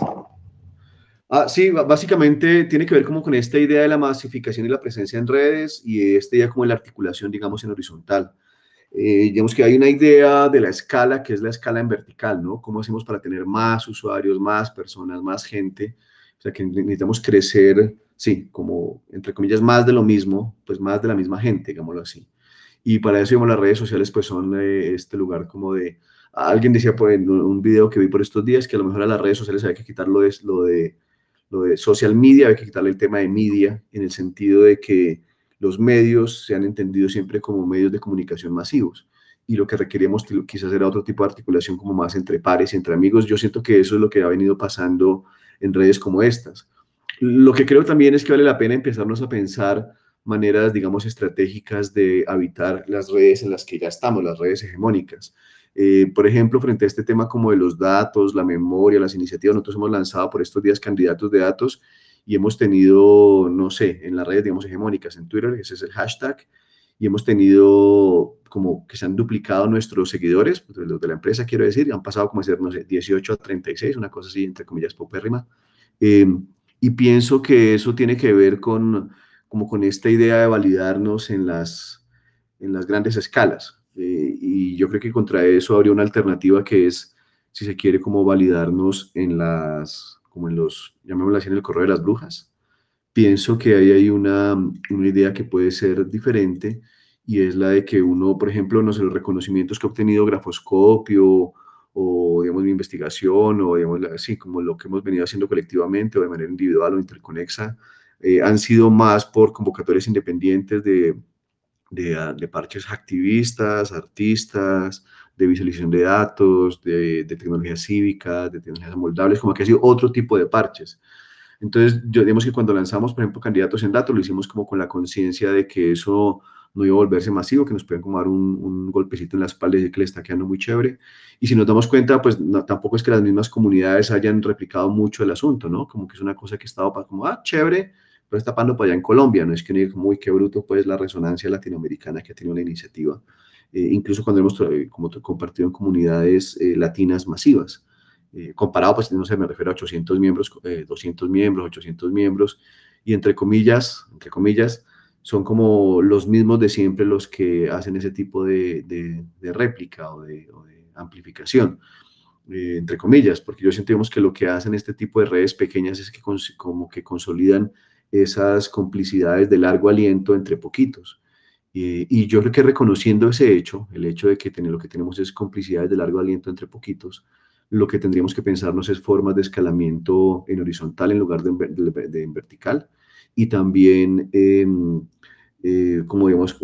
Ah, sí, básicamente tiene que ver como con esta idea de la masificación y la presencia en redes y esta idea como de la articulación, digamos, en horizontal. Eh, digamos que hay una idea de la escala que es la escala en vertical, ¿no? ¿Cómo hacemos para tener más usuarios, más personas, más gente? O sea, que necesitamos crecer, sí, como, entre comillas, más de lo mismo, pues más de la misma gente, digámoslo así. Y para eso, digamos, las redes sociales, pues son eh, este lugar como de... Alguien decía por en un video que vi por estos días que a lo mejor a las redes sociales hay que quitarlo de, lo de, lo de social media, hay que quitarle el tema de media, en el sentido de que los medios se han entendido siempre como medios de comunicación masivos y lo que requeríamos quizás era otro tipo de articulación como más entre pares y entre amigos. Yo siento que eso es lo que ha venido pasando en redes como estas. Lo que creo también es que vale la pena empezarnos a pensar maneras, digamos, estratégicas de habitar las redes en las que ya estamos, las redes hegemónicas. Eh, por ejemplo, frente a este tema como de los datos, la memoria, las iniciativas, nosotros hemos lanzado por estos días candidatos de datos y hemos tenido, no sé, en las redes, digamos, hegemónicas, en Twitter, ese es el hashtag, y hemos tenido como que se han duplicado nuestros seguidores, los de la empresa, quiero decir, han pasado como a ser, no sé, dieciocho a treinta y seis, una cosa así, entre comillas, paupérrima. Eh, y pienso que eso tiene que ver con, como con esta idea de validarnos en las, en las grandes escalas. Eh, y yo creo que contra eso habría una alternativa que es, si se quiere, como validarnos en las, como en los, llamémoslo así, en el correo de las brujas. Pienso que ahí hay una, una idea que puede ser diferente y es la de que uno, por ejemplo, no sé, los reconocimientos que ha obtenido Grafoscopio o, digamos, mi investigación o, digamos, así como lo que hemos venido haciendo colectivamente o de manera individual o interconexa, eh, han sido más por convocatorias independientes de, de, de parches activistas, artistas, de visualización de datos, de, de tecnologías cívicas, de tecnologías moldables, como que ha sido otro tipo de parches. Entonces, yo digamos que cuando lanzamos, por ejemplo, candidatos en datos, lo hicimos como con la conciencia de que eso no iba a volverse masivo, que nos pueden como dar un, un golpecito en la espalda y decir que le está quedando muy chévere. Y si nos damos cuenta, pues no, tampoco es que las mismas comunidades hayan replicado mucho el asunto, ¿no? Como que es una cosa que estaba para como, ah, chévere, pero está tapando para allá en Colombia, no es que uno diga, uy, qué bruto, pues la resonancia latinoamericana que ha tenido la iniciativa, eh, incluso cuando hemos eh, como compartido en comunidades eh, latinas masivas. Eh, comparado, pues no sé, me refiero a ochocientos miembros, eh, doscientos miembros, ochocientos miembros, y entre comillas, entre comillas, son como los mismos de siempre los que hacen ese tipo de, de, de réplica o de, o de amplificación, eh, entre comillas, porque yo sentimos que lo que hacen este tipo de redes pequeñas es que cons como que consolidan esas complicidades de largo aliento entre poquitos. Eh, y yo creo que reconociendo ese hecho, el hecho de que tener, lo que tenemos es complicidades de largo aliento entre poquitos, lo que tendríamos que pensarnos es formas de escalamiento en horizontal en lugar de, de, de en vertical y también, eh, eh, como digamos,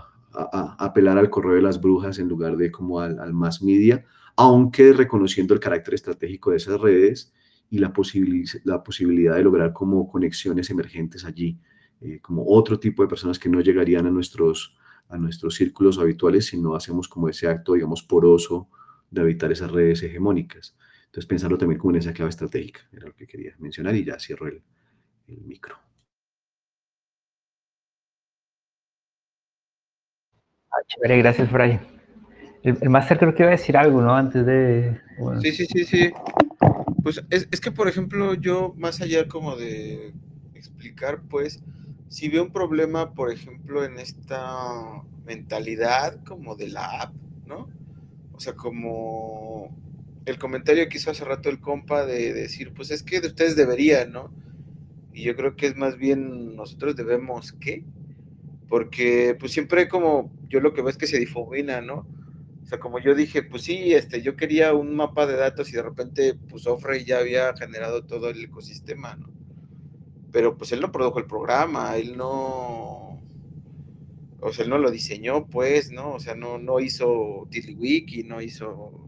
a, a apelar al correo de las brujas en lugar de como al, al mass media, aunque reconociendo el carácter estratégico de esas redes y la, posibil la posibilidad de lograr como conexiones emergentes allí, eh, como otro tipo de personas que no llegarían a nuestros, a nuestros círculos habituales si no hacemos como ese acto, digamos, poroso de habitar esas redes hegemónicas. Entonces, pensarlo también como en esa clave estratégica, era lo que quería mencionar y ya cierro el, el micro. Ah, chévere, gracias, Brian. El, el máster creo que iba a decir algo, ¿no? Antes de... Bueno. Sí, sí, sí, sí. Pues es, es que, por ejemplo, yo, más allá como de explicar, pues, si veo un problema, por ejemplo, en esta mentalidad como de la app, ¿no? O sea, como el comentario que hizo hace rato el compa de, de decir, pues es que ustedes deberían, ¿no? Y yo creo que es más bien nosotros debemos, ¿qué? Porque pues siempre como, yo lo que veo es que se difumina, ¿no? O sea, como yo dije, pues sí, este, yo quería un mapa de datos y de repente, pues Ofrey ya había generado todo el ecosistema, ¿no? Pero pues él no produjo el programa, él no, o sea, él no lo diseñó, pues, ¿no? O sea, no, no hizo TiddlyWiki, no hizo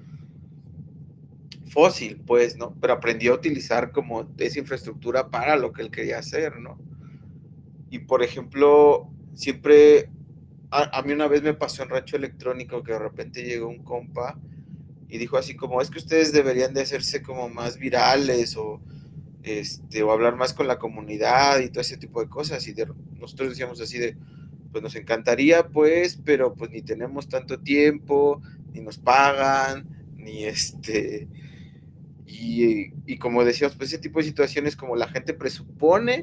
Fósil, pues, ¿no? Pero aprendió a utilizar como esa infraestructura para lo que él quería hacer, ¿no? Y por ejemplo, siempre, a, a mí una vez me pasó en Rancho Electrónico que de repente llegó un compa y dijo así como, es que ustedes deberían de hacerse como más virales o, este, o hablar más con la comunidad y todo ese tipo de cosas. Y de, nosotros decíamos así de, pues nos encantaría, pues, pero pues ni tenemos tanto tiempo, ni nos pagan, ni este... Y, y como decíamos, pues ese tipo de situaciones como la gente presupone,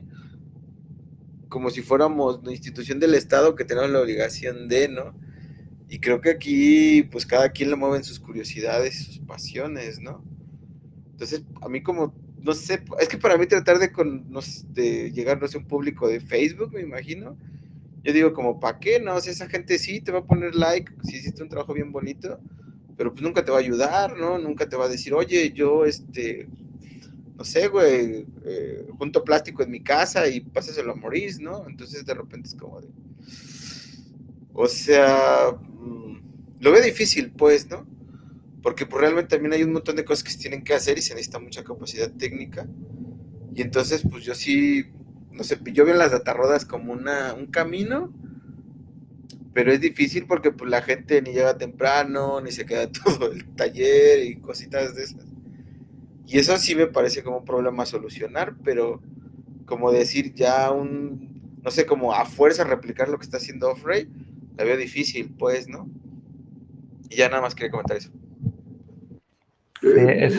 como si fuéramos una institución del Estado que tenemos la obligación de, ¿no? Y creo que aquí, pues cada quien le mueven sus curiosidades y sus pasiones, ¿no? Entonces, a mí como, no sé, es que para mí tratar de, con, no sé, de llegar, no sé, a un público de Facebook, me imagino, yo digo como, ¿para qué? No, o sea, esa gente sí te va a poner like si hiciste un trabajo bien bonito, pero pues nunca te va a ayudar, ¿no? Nunca te va a decir, oye, yo, este, no sé, güey, eh, junto plástico en mi casa y pásaselo a Maurice, ¿no? Entonces de repente es como de... O sea, mmm, lo veo difícil, pues, ¿no? Porque pues realmente también hay un montón de cosas que se tienen que hacer y se necesita mucha capacidad técnica. Y entonces, pues yo sí, no sé, yo veo las datarrodas como una, un camino, pero es difícil porque pues la gente ni llega temprano, ni se queda todo el taller y cositas de esas. Y eso sí me parece como un problema a solucionar, pero como decir ya un, no sé, como a fuerza replicar lo que está haciendo Offray, la veo difícil, pues, ¿no? Y ya nada más quería comentar eso. Sí, es,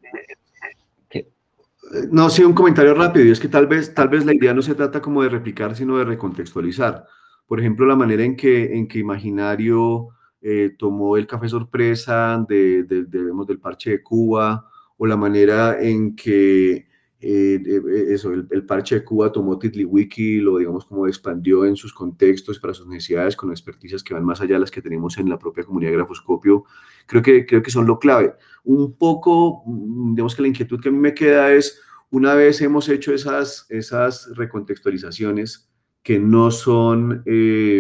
¿qué? No, sí, un comentario rápido, y es que tal vez, tal vez la idea no se trata como de replicar, sino de recontextualizar. Por ejemplo, la manera en que, en que Imaginario eh, tomó el café sorpresa de, de, de, digamos, del parche de Cuba, o la manera en que eh, eso, el, el parche de Cuba tomó TiddlyWiki, lo digamos como expandió en sus contextos para sus necesidades con experticias que van más allá de las que tenemos en la propia comunidad de Grafoscopio. Creo que, creo que son lo clave. Un poco, digamos que la inquietud que a mí me queda es, una vez hemos hecho esas, esas recontextualizaciones que no son, eh,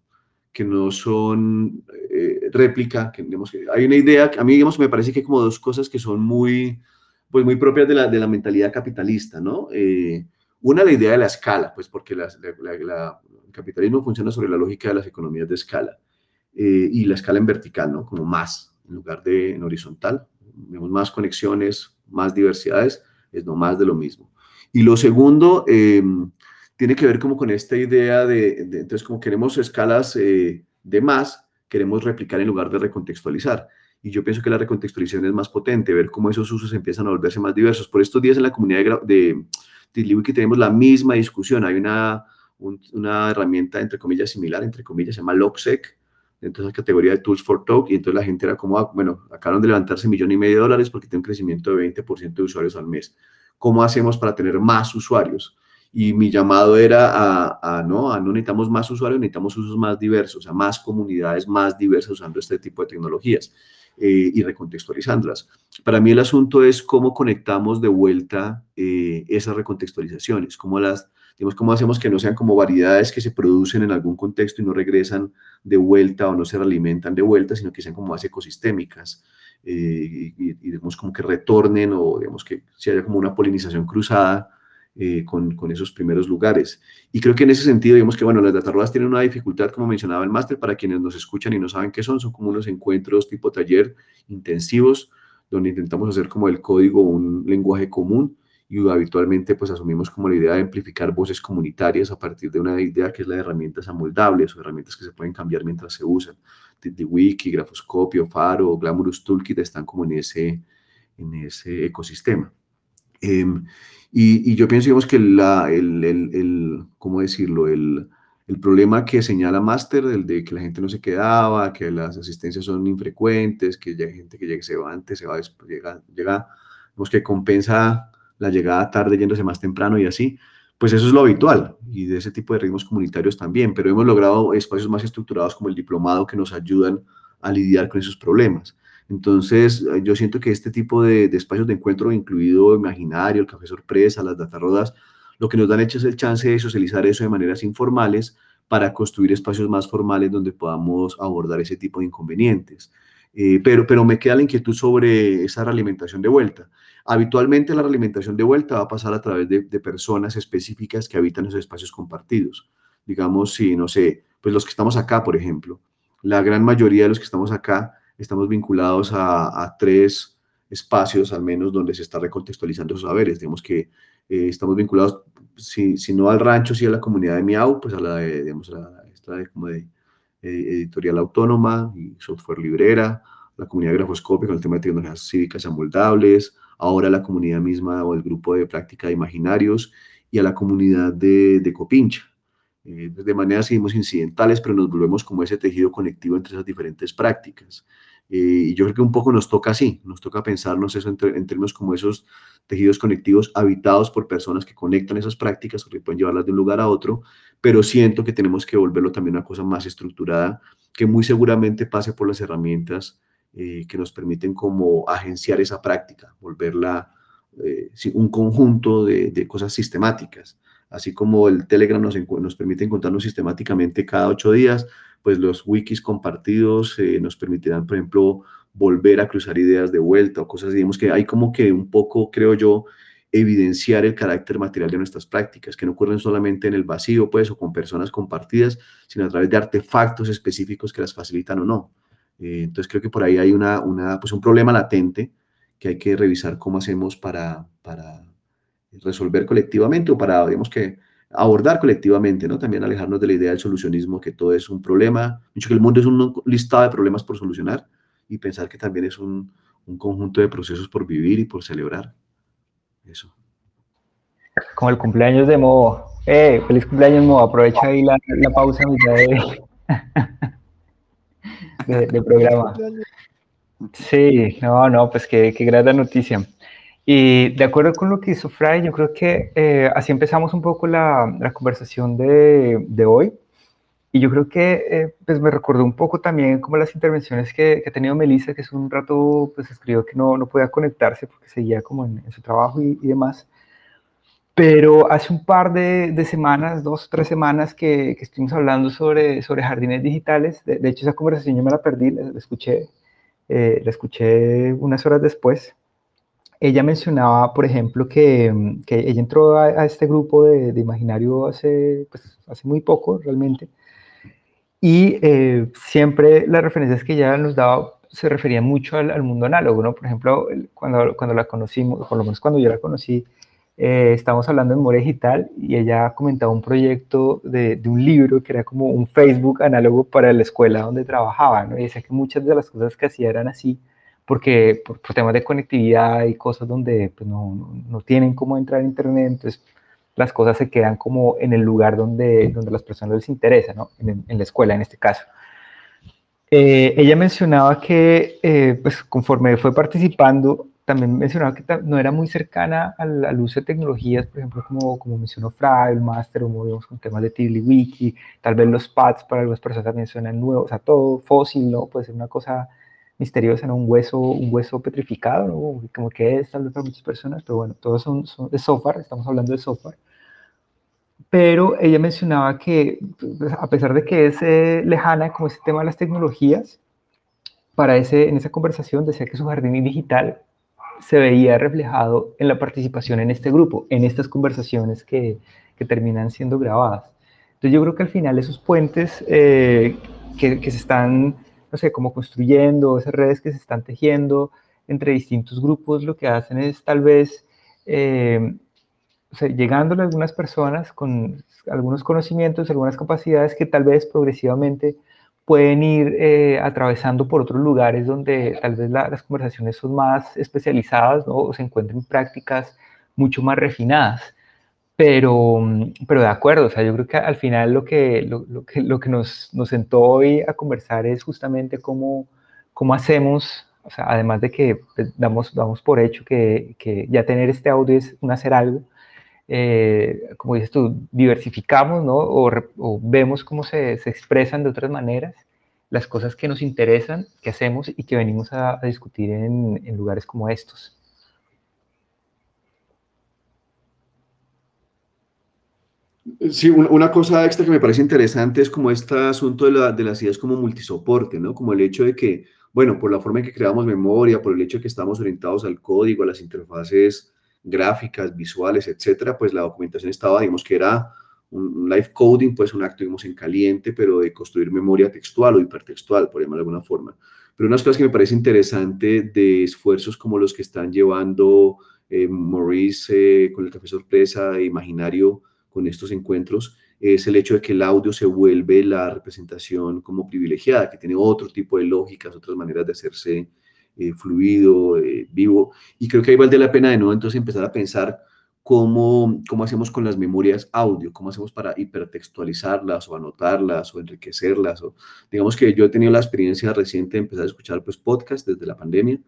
que no son eh, réplica, que, digamos, que hay una idea, a mí digamos, me parece que hay como dos cosas que son muy, pues, muy propias de la, de la mentalidad capitalista, ¿no? Eh, una, la idea de la escala, pues porque la, la, la, el capitalismo funciona sobre la lógica de las economías de escala eh, y la escala en vertical, ¿no? Como más, en lugar de en horizontal. Vemos más conexiones, más diversidades, es no más de lo mismo. Y lo segundo, eh, tiene que ver como con esta idea de, de entonces como queremos escalas eh, de más, queremos replicar en lugar de recontextualizar. Y yo pienso que la recontextualización es más potente, ver cómo esos usos empiezan a volverse más diversos. Por estos días en la comunidad de TiddlyWiki tenemos la misma discusión. Hay una, un, una herramienta, entre comillas, similar, entre comillas, se llama Logsec, dentro de esa categoría de Tools for Talk, y entonces la gente era como, ah, bueno, acaban de levantarse un millón y medio de dólares porque tiene un crecimiento de veinte por ciento de usuarios al mes. ¿Cómo hacemos para tener más usuarios? Y mi llamado era a, a, ¿no? a no necesitamos más usuarios, necesitamos usos más diversos, a más comunidades más diversas usando este tipo de tecnologías eh, y recontextualizándolas. Para mí el asunto es cómo conectamos de vuelta eh, esas recontextualizaciones, cómo las, digamos, cómo hacemos que no sean como variedades que se producen en algún contexto y no regresan de vuelta o no se realimentan de vuelta, sino que sean como más ecosistémicas eh, y, y, digamos como que retornen o digamos que se haya como una polinización cruzada eh, con, con esos primeros lugares. Y creo que en ese sentido, digamos que bueno, las datarrodas tienen una dificultad, como mencionaba el máster, para quienes nos escuchan y no saben qué son, son como unos encuentros tipo taller intensivos, donde intentamos hacer como el código un lenguaje común y habitualmente pues asumimos como la idea de amplificar voces comunitarias a partir de una idea que es la de herramientas amoldables o herramientas que se pueden cambiar mientras se usan. TiddlyWiki, Grafoscopio, Faro, Glamorous Toolkit están como en ese, en ese ecosistema. Eh, y, y yo pienso, digamos, que la, el, el, el, ¿cómo decirlo? El, el problema que señala Master, el de que la gente no se quedaba, que las asistencias son infrecuentes, que ya hay gente que llega, se va antes, se va después, llega, llega, digamos que compensa la llegada tarde yéndose más temprano y así, pues eso es lo habitual, y de ese tipo de ritmos comunitarios también, pero hemos logrado espacios más estructurados como el diplomado que nos ayudan a lidiar con esos problemas. Entonces, yo siento que este tipo de, de espacios de encuentro, incluido Imaginario, el Café Sorpresa, las Datarodas, lo que nos dan hecho es el chance de socializar eso de maneras informales para construir espacios más formales donde podamos abordar ese tipo de inconvenientes. Eh, pero, pero me queda la inquietud sobre esa realimentación de vuelta. Habitualmente la realimentación de vuelta va a pasar a través de, de personas específicas que habitan esos espacios compartidos. Digamos, si, no sé, pues los que estamos acá, por ejemplo, la gran mayoría de los que estamos acá estamos vinculados a, a tres espacios, al menos, donde se está recontextualizando esos saberes. Digamos que eh, estamos vinculados, si, si no al rancho, sí a la comunidad de Miau, pues a la de, digamos, a la, esta de, como de eh, editorial autónoma y software librera, la comunidad de Grafoscopio con el tema de tecnologías cívicas amoldables, ahora la comunidad misma o el grupo de práctica de imaginarios y a la comunidad de, de Copincha. Eh, de manera, seguimos incidentales, pero nos volvemos como ese tejido conectivo entre esas diferentes prácticas. Eh, y yo creo que un poco nos toca así, nos toca pensarnos eso en, en términos como esos tejidos conectivos habitados por personas que conectan esas prácticas o que pueden llevarlas de un lugar a otro, pero siento que tenemos que volverlo también una cosa más estructurada, que muy seguramente pase por las herramientas eh, que nos permiten como agenciar esa práctica, volverla eh, un conjunto de, de cosas sistemáticas. Así como el Telegram nos, nos permite encontrarnos sistemáticamente cada ocho días, pues los wikis compartidos eh, nos permitirán, por ejemplo, volver a cruzar ideas de vuelta o cosas, digamos que hay como que un poco, creo yo, evidenciar el carácter material de nuestras prácticas, que no ocurren solamente en el vacío, pues, o con personas compartidas, sino a través de artefactos específicos que las facilitan o no. Eh, entonces creo que por ahí hay una, una, pues un problema latente que hay que revisar cómo hacemos para, para resolver colectivamente o para, digamos que, abordar colectivamente, ¿no? También alejarnos de la idea del solucionismo, que todo es un problema, dicho que el mundo es un listado de problemas por solucionar y pensar que también es un, un conjunto de procesos por vivir y por celebrar. Eso. Como el cumpleaños de Mo. ¡Eh! ¡Feliz cumpleaños, Mo! Aprovecha ahí la, la pausa a mitad de, de, de programa. Sí, no, no, pues qué, qué gran noticia. Y de acuerdo con lo que hizo Fray, yo creo que eh, así empezamos un poco la, la conversación de, de hoy. Y yo creo que eh, pues me recordó un poco también como las intervenciones que, que ha tenido Melissa, que hace un rato pues escribió que no, no podía conectarse porque seguía como en, en su trabajo y, y demás. Pero hace un par de, de semanas, dos o tres semanas que, que estuvimos hablando sobre, sobre jardines digitales. De, de hecho, esa conversación yo me la perdí, la, la escuché, eh, la escuché unas horas después. Ella mencionaba, por ejemplo, que, que ella entró a, a este grupo de, de Imaginario hace, pues, hace muy poco, realmente, y eh, siempre las referencias que ella nos daba se referían mucho al, al mundo análogo, ¿no? Por ejemplo, cuando, cuando la conocimos, por lo menos cuando yo la conocí, eh, estábamos hablando de memoria digital y ella comentaba un proyecto de, de un libro que era como un Facebook análogo para la escuela donde trabajaba, ¿no? Y decía que muchas de las cosas que hacía eran así, porque por, por temas de conectividad y cosas donde pues, no, no, no tienen cómo entrar a internet, entonces las cosas se quedan como en el lugar donde, donde las personas les interesa, ¿no? En, en la escuela en este caso. Eh, ella mencionaba que eh, pues conforme fue participando, también mencionaba que no era muy cercana al, al uso de tecnologías, por ejemplo, como, como mencionó Fray, el máster, o movimos con temas de TiddlyWiki, tal vez los pads para algunas personas también suenan nuevos, o sea, todo fósil, ¿no? Puede ser una cosa misteriosa, ¿no? Un hueso, un hueso petrificado, ¿no? Como que es tal vez para muchas personas, pero bueno, todos son, son de software, estamos hablando de software. Pero ella mencionaba que, pues, a pesar de que es eh, lejana como ese tema de las tecnologías, para ese, en esa conversación decía que su jardín digital se veía reflejado en la participación en este grupo, en estas conversaciones que, que terminan siendo grabadas. Entonces yo creo que al final esos puentes eh, que, que se están, no sé, como construyendo, esas redes que se están tejiendo entre distintos grupos, lo que hacen es tal vez eh, o sea, llegándole a algunas personas con algunos conocimientos, algunas capacidades que tal vez progresivamente pueden ir eh, atravesando por otros lugares donde tal vez la, las conversaciones son más especializadas, ¿no? O se encuentren prácticas mucho más refinadas. Pero, pero de acuerdo, o sea, yo creo que al final lo que, lo, lo que, lo que nos, nos sentó hoy a conversar es justamente cómo, cómo hacemos, o sea, además de que pues, damos, damos por hecho que, que ya tener este audio es un hacer algo, eh, como dices tú, diversificamos, ¿no? O, o vemos cómo se, se, expresan de otras maneras las cosas que nos interesan, que hacemos y que venimos a, a discutir en, en lugares como estos. Sí, una cosa extra que me parece interesante es como este asunto de, la, de las ideas como multisoporte, ¿no? Como el hecho de que, bueno, por la forma en que creamos memoria, por el hecho de que estamos orientados al código, a las interfaces gráficas, visuales, etcétera, pues la documentación estaba, digamos que era un live coding, pues un acto, digamos, en caliente, pero de construir memoria textual o hipertextual, por llamarlo de alguna forma. Pero unas cosas que me parece interesante de esfuerzos como los que están llevando eh, Maurice eh, con el Café Sorpresa e Imaginario, con estos encuentros, es el hecho de que el audio se vuelve la representación como privilegiada, que tiene otro tipo de lógicas, otras maneras de hacerse eh, fluido, eh, vivo, y creo que ahí vale la pena de nuevo entonces empezar a pensar cómo, cómo hacemos con las memorias audio, cómo hacemos para hipertextualizarlas o anotarlas o enriquecerlas, o digamos que yo he tenido la experiencia reciente de empezar a escuchar pues podcasts desde la pandemia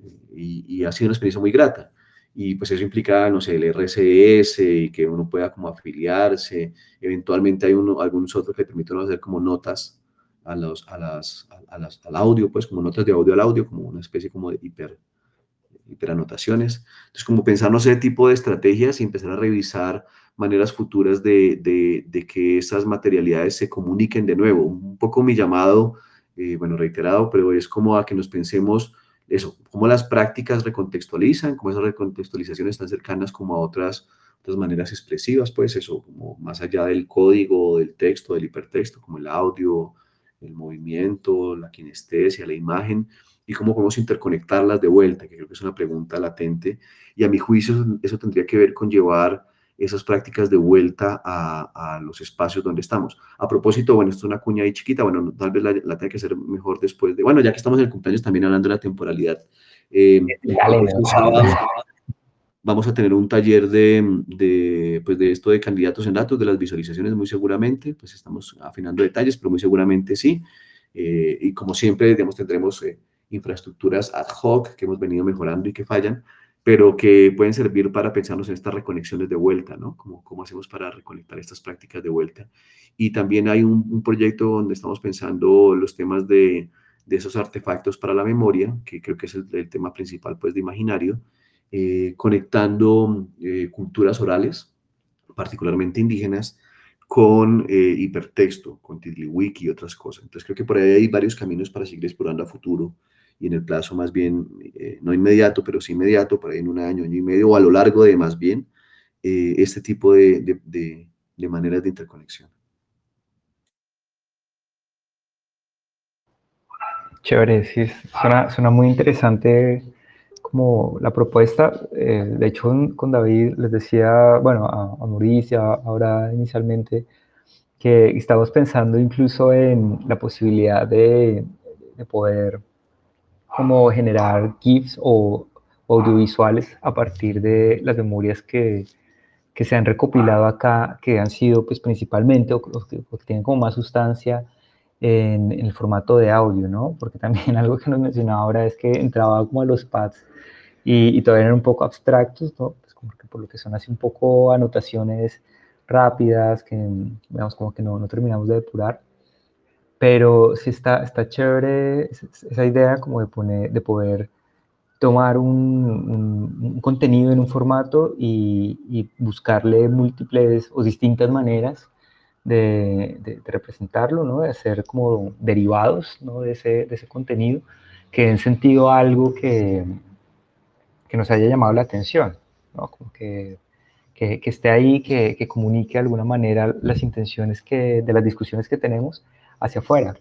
y, y ha sido una experiencia muy grata. Y pues eso implica, no sé, el R C S y que uno pueda como afiliarse. Eventualmente hay uno, algún software que permite uno hacer como notas a los, a las, a las, al audio, pues como notas de audio al audio, como una especie como de hiper, hiperanotaciones. Entonces, como pensarnos ese tipo de estrategias y empezar a revisar maneras futuras de, de, de que esas materialidades se comuniquen de nuevo. Un poco mi llamado, eh, bueno, reiterado, pero es como a que nos pensemos eso, cómo las prácticas recontextualizan, cómo esas recontextualizaciones están cercanas como a otras, otras maneras expresivas, pues eso, como más allá del código, del texto, del hipertexto, como el audio, el movimiento, la kinestesia, la imagen, y cómo podemos interconectarlas de vuelta, que creo que es una pregunta latente, y a mi juicio eso, eso tendría que ver con llevar esas prácticas de vuelta a, a, los espacios donde estamos. A propósito, bueno, esto es una cuña ahí chiquita, bueno, tal vez la, la tenga que hacer mejor después de, bueno, ya que estamos en el cumpleaños también hablando de la temporalidad, eh, Dale, el sábado vamos a tener un taller de, de, pues de esto de candidatos en datos, de las visualizaciones muy seguramente, pues estamos afinando detalles, pero muy seguramente sí, eh, y como siempre, digamos, tendremos eh, infraestructuras ad hoc que hemos venido mejorando y que fallan, pero que pueden servir para pensarnos en estas reconexiones de vuelta, ¿no? Como, ¿Cómo hacemos para reconectar estas prácticas de vuelta? Y también hay un, un proyecto donde estamos pensando los temas de, de esos artefactos para la memoria, que creo que es el, el tema principal, pues, de Imaginario, eh, conectando eh, culturas orales, particularmente indígenas, con eh, hipertexto, con TiddlyWiki y otras cosas. Entonces creo que por ahí hay varios caminos para seguir explorando a futuro y en el plazo más bien, eh, no inmediato, pero sí inmediato, por ahí en un año, año y medio, o a lo largo de más bien, eh, este tipo de, de, de, de maneras de interconexión. Chévere, sí, suena, suena muy interesante como la propuesta. Eh, de hecho, con David les decía, bueno, a, a Mauricio, ahora inicialmente, que estamos pensando incluso en la posibilidad de, de poder como generar GIFs o audiovisuales a partir de las memorias que, que se han recopilado acá, que han sido pues principalmente o, o, que, o que tienen como más sustancia en, en, el formato de audio, ¿no? Porque también algo que nos mencionaba ahora es que entraba como a los pads y, y todavía eran un poco abstractos, ¿no? Pues como que por lo que son así un poco anotaciones rápidas, que digamos como que no, no terminamos de depurar, pero sí está, está chévere esa idea como de, poner, de poder tomar un, un, un contenido en un formato y, y buscarle múltiples o distintas maneras de, de, de representarlo, ¿no? De hacer como derivados, ¿no? de, ese, de ese contenido que den sentido a algo que, que nos haya llamado la atención, ¿no? Como que, que, que esté ahí, que, que comunique de alguna manera las intenciones que, de las discusiones que tenemos hacia afuera.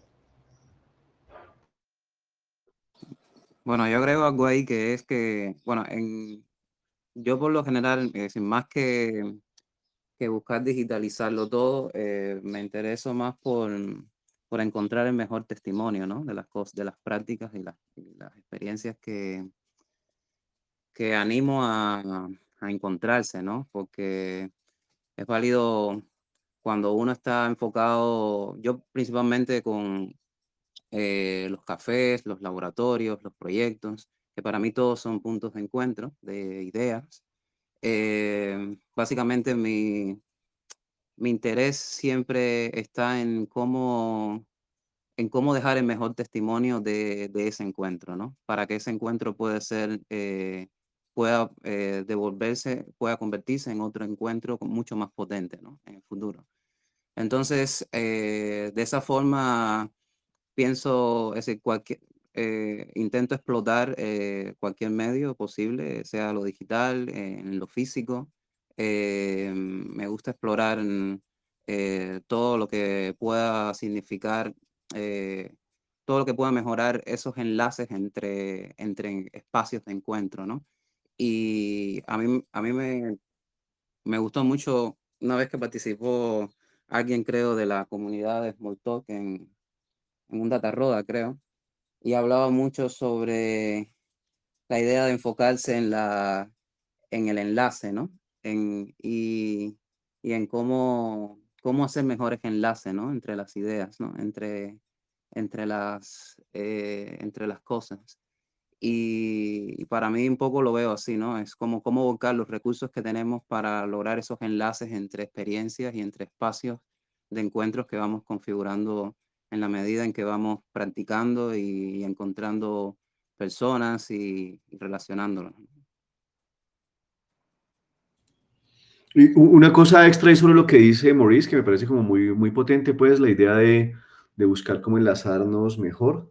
Bueno, yo agrego algo ahí que es que, bueno, en, yo por lo general, eh, sin más que, que buscar digitalizarlo todo, eh, me intereso más por, por encontrar el mejor testimonio, ¿no? De las cosas, de las prácticas y las, y las experiencias que, que animo a, a encontrarse, ¿no? Porque es válido cuando uno está enfocado, yo principalmente con eh, los cafés, los laboratorios, los proyectos, que para mí todos son puntos de encuentro de ideas. Eh, básicamente mi, mi interés siempre está en cómo, en cómo dejar el mejor testimonio de, de ese encuentro, ¿no? Para que ese encuentro pueda ser, eh, pueda eh, devolverse, pueda convertirse en otro encuentro con- mucho más potente, ¿no? En el futuro. Entonces, eh, de esa forma pienso, es decir, cualquier, eh, intento explotar eh, cualquier medio posible, sea lo digital, eh, en lo físico. Eh, me gusta explorar mm, eh, todo lo que pueda significar, eh, todo lo que pueda mejorar esos enlaces entre, entre espacios de encuentro, ¿no? Y a mí, a mí me, me gustó mucho una vez que participó alguien, creo, de la comunidad de Smalltalk en, en un Data Roda, creo, y hablaba mucho sobre la idea de enfocarse en, la, en el enlace, ¿no? En, y, y en cómo, cómo hacer mejores enlaces, ¿no? Entre las ideas, ¿no? Entre, entre, las, eh, entre las cosas. Y, y para mí un poco lo veo así, ¿no? Es como cómo buscar los recursos que tenemos para lograr esos enlaces entre experiencias y entre espacios de encuentros que vamos configurando en la medida en que vamos practicando y, y encontrando personas y, y relacionándonos. Y u- una cosa extra y sobre lo que dice Maurice, que me parece como muy, muy potente, pues la idea de, de buscar cómo enlazarnos mejor,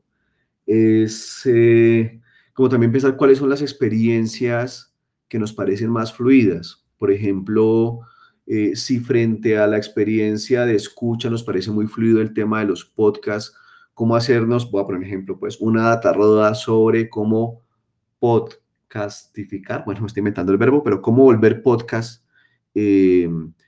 es eh, como también pensar cuáles son las experiencias que nos parecen más fluidas. Por ejemplo, eh, si frente a la experiencia de escucha nos parece muy fluido el tema de los podcasts, cómo hacernos, voy a poner un ejemplo, pues una data roda sobre cómo podcastificar, bueno, me estoy inventando el verbo, pero cómo volver podcast eh,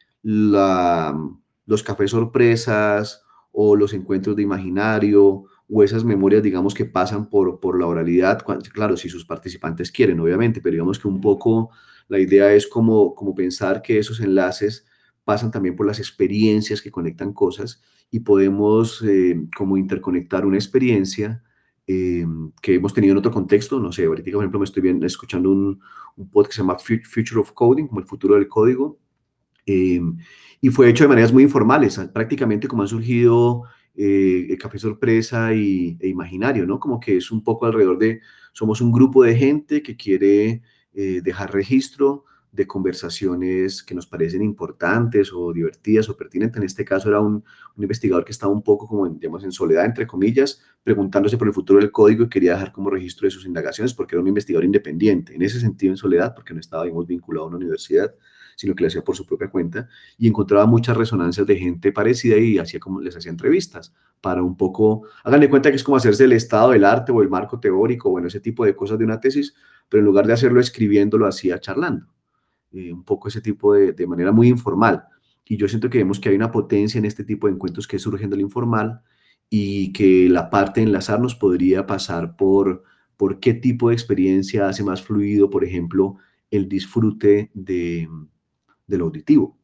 la, los cafés sorpresas o los encuentros de imaginario o esas memorias, digamos, que pasan por, por la oralidad, cuando, claro, si sus participantes quieren, obviamente, pero digamos que un poco la idea es como, como pensar que esos enlaces pasan también por las experiencias que conectan cosas y podemos eh, como interconectar una experiencia eh, que hemos tenido en otro contexto, no sé, ahorita por ejemplo me estoy viendo, escuchando un, un podcast que se llama Future of Coding, como el futuro del código, eh, y fue hecho de maneras muy informales, prácticamente como han surgido eh, Café Sorpresa y, e Imaginario, ¿no? Como que es un poco alrededor de, somos un grupo de gente que quiere eh, dejar registro de conversaciones que nos parecen importantes o divertidas o pertinentes. En este caso era un, un investigador que estaba un poco como, en, digamos, en soledad, entre comillas, preguntándose por el futuro del código y quería dejar como registro de sus indagaciones porque era un investigador independiente, en ese sentido en soledad, porque no estaba, digamos, vinculado a una universidad, sino que lo hacía por su propia cuenta y encontraba muchas resonancias de gente parecida y hacía como, les hacía entrevistas para un poco, hagan de cuenta que es como hacerse el estado del arte o el marco teórico, bueno, ese tipo de cosas de una tesis, pero en lugar de hacerlo escribiendo, lo hacía charlando, eh, un poco ese tipo de, de manera muy informal. Y yo siento que vemos que hay una potencia en este tipo de encuentros que surgen del informal y que la parte de enlazarnos podría pasar por, por qué tipo de experiencia hace más fluido, por ejemplo, el disfrute de, del auditivo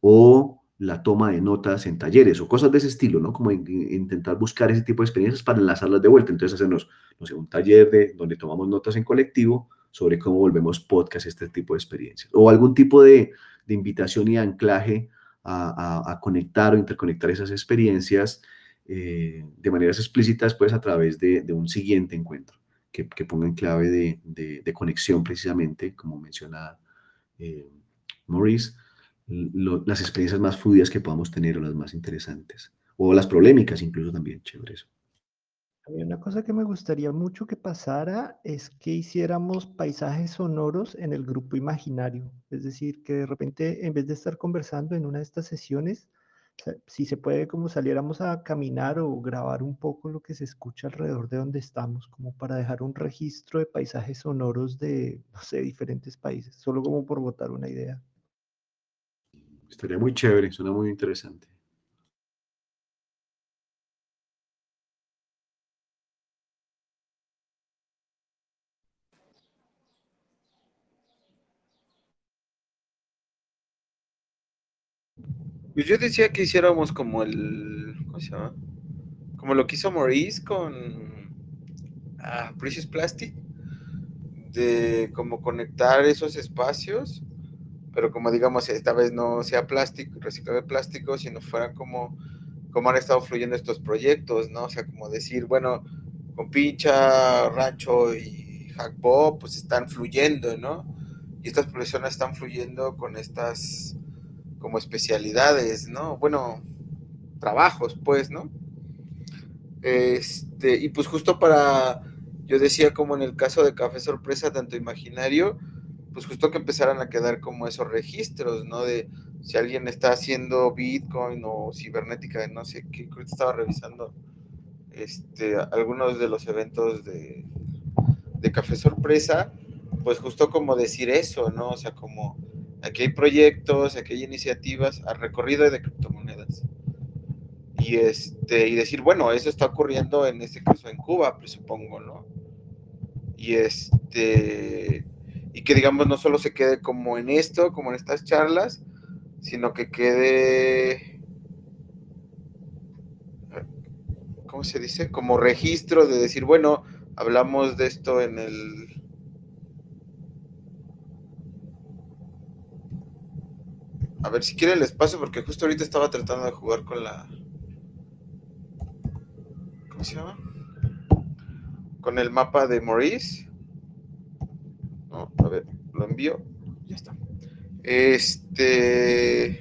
o la toma de notas en talleres o cosas de ese estilo, ¿no? Como in, intentar buscar ese tipo de experiencias para enlazarlas de vuelta. Entonces hacernos, no sé, un taller de, donde tomamos notas en colectivo sobre cómo volvemos podcast este tipo de experiencias. O algún tipo de, de invitación y anclaje a, a, a, conectar o interconectar esas experiencias eh, de maneras explícitas, pues a través de, de un siguiente encuentro que, que ponga en clave de, de, de conexión precisamente, como menciona eh, Maurice, lo, las experiencias más fluidas que podamos tener o las más interesantes, o las polémicas incluso también, chévere eso. A mí una cosa que me gustaría mucho que pasara es que hiciéramos paisajes sonoros en el grupo imaginario. Es decir, que de repente, en vez de estar conversando en una de estas sesiones, se- si se puede, como saliéramos a caminar o grabar un poco lo que se escucha alrededor de donde estamos, como para dejar un registro de paisajes sonoros de, no sé, diferentes países, solo como por botar una idea. Estaría muy chévere, suena muy interesante. Pues yo decía que hiciéramos como el, ¿cómo se llama? Como lo que hizo Maurice con ah, Precious Plastic, de como conectar esos espacios, pero como digamos, esta vez no sea plástico, reciclado de plástico, sino fuera como, como han estado fluyendo estos proyectos, ¿no? O sea, como decir, bueno, con Pincha, Rancho y Hackbo, pues están fluyendo, ¿no? Y estas personas están fluyendo con estas como especialidades, ¿no? Bueno, trabajos, pues, ¿no? Este, y pues justo para, yo decía como en el caso de Café Sorpresa, tanto imaginario, pues justo que empezaran a quedar como esos registros, ¿no? De si alguien está haciendo Bitcoin o cibernética, no sé qué, creo que estaba revisando este, algunos de los eventos de, de Café Sorpresa, pues justo como decir eso, ¿no? O sea, como aquí hay proyectos, aquí hay iniciativas a recorrido de criptomonedas. Y, este, y decir, bueno, eso está ocurriendo en este caso en Cuba, presupongo, ¿no? Y este, y que digamos no solo se quede como en esto, como en estas charlas, sino que quede, ¿cómo se dice? Como registro de decir, bueno, hablamos de esto en el... A ver si quiere el espacio, porque justo ahorita estaba tratando de jugar con la... ¿Cómo se llama? Con el mapa de Maurice. No, a ver, lo envío. Ya está. Este...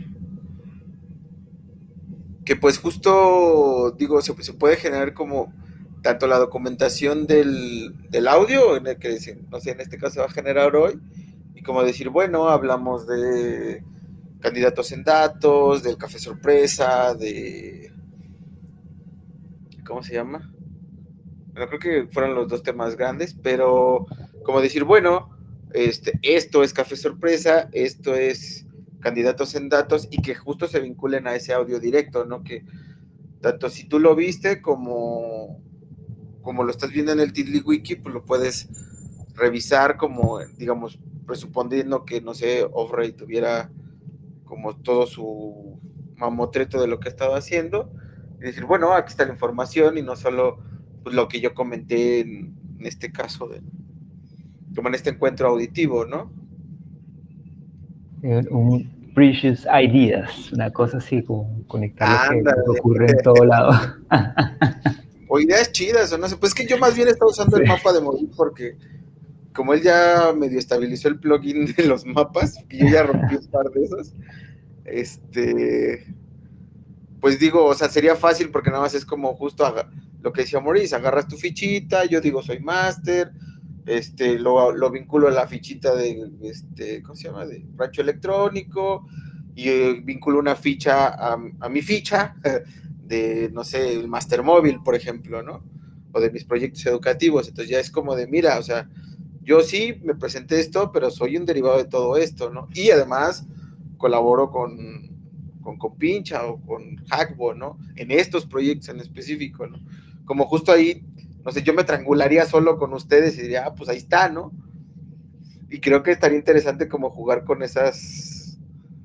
Que pues justo, digo, se, se puede generar como tanto la documentación del, del audio, en el que, no sé, en este caso se va a generar hoy, y como decir, bueno, hablamos de candidatos en datos, del café sorpresa, de... ¿Cómo se llama? Bueno, creo que fueron los dos temas grandes, pero como decir, bueno, este, esto es café sorpresa, esto es candidatos en datos, y que justo se vinculen a ese audio directo, ¿no? Que tanto si tú lo viste como, como lo estás viendo en el TiddlyWiki, pues lo puedes revisar como, digamos, presuponiendo que, no sé, Offray tuviera como todo su mamotreto de lo que ha estado haciendo, y decir, bueno, aquí está la información, y no solo pues, lo que yo comenté en, en este caso, de, como en este encuentro auditivo, ¿no? Un, un Precious Ideas, una cosa así, como conectar lo que, lo que Ándale. ocurre en todo lado. O ideas chidas, o no sé, pues que yo más bien estaba usando Sí. el mapa de Maurice porque como él ya medio estabilizó el plugin de los mapas, y yo ya rompí un par de esos, este, pues digo, o sea, sería fácil porque nada más es como justo aga- lo que decía Maurice, agarras tu fichita, yo digo soy máster, este, lo, lo vinculo a la fichita de, este, ¿cómo se llama? De rancho electrónico, y eh, vinculo una ficha a, a mi ficha de, no sé, el Master Móvil, por ejemplo, ¿no? O de mis proyectos educativos, entonces ya es como de, mira, o sea, yo sí me presenté esto, pero soy un derivado de todo esto, ¿no? Y además colaboro con, con Compincha o con Hackbo, ¿no? En estos proyectos en específico, ¿no? Como justo ahí, no sé, yo me triangularía solo con ustedes y diría, ah, pues ahí está, ¿no? Y creo que estaría interesante como jugar con esas,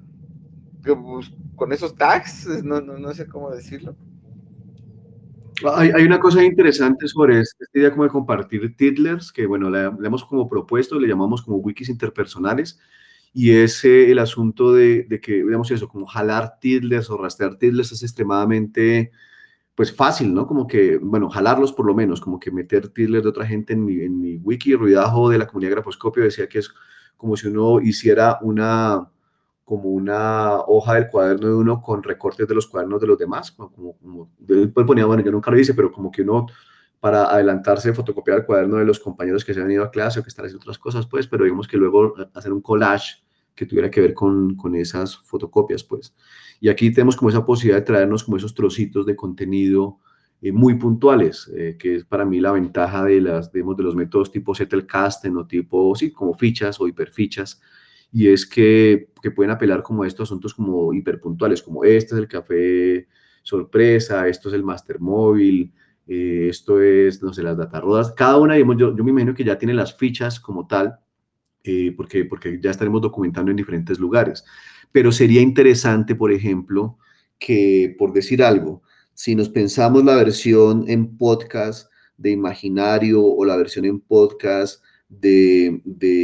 con esos tags, no, no, no sé cómo decirlo. Hay, hay una cosa interesante sobre esta idea como de compartir tiddlers, que bueno, la, la hemos como propuesto, le llamamos como wikis interpersonales, y es eh, el asunto de, de que, digamos eso, como jalar tiddlers o rastrear tiddlers es extremadamente, pues fácil, ¿no? Como que, bueno, jalarlos por lo menos, como que meter tiddlers de otra gente en mi, en mi wiki. Ruidajo de la comunidad Grafoscopio decía que es como si uno hiciera una como una hoja del cuaderno de uno con recortes de los cuadernos de los demás, como, como, como después ponía, bueno, yo nunca lo hice, pero como que uno para adelantarse fotocopiar el cuaderno de los compañeros que se han ido a clase o que están haciendo otras cosas, pues, pero digamos que luego hacer un collage que tuviera que ver con, con esas fotocopias, pues. Y aquí tenemos como esa posibilidad de traernos como esos trocitos de contenido eh, muy puntuales, eh, que es para mí la ventaja de, las, digamos, de los métodos tipo Zettelkasten o tipo, sí, como fichas o hiperfichas, y es que, que pueden apelar como a estos asuntos como hiperpuntuales, como este es el café sorpresa, esto es el Master Móvil, eh, esto es, no sé, las data rodas, cada una, digamos, yo, yo me imagino que ya tiene las fichas como tal, eh, porque, porque ya estaremos documentando en diferentes lugares. Pero sería interesante, por ejemplo, que, por decir algo, si nos pensamos la versión en podcast de Imaginario o la versión en podcast de,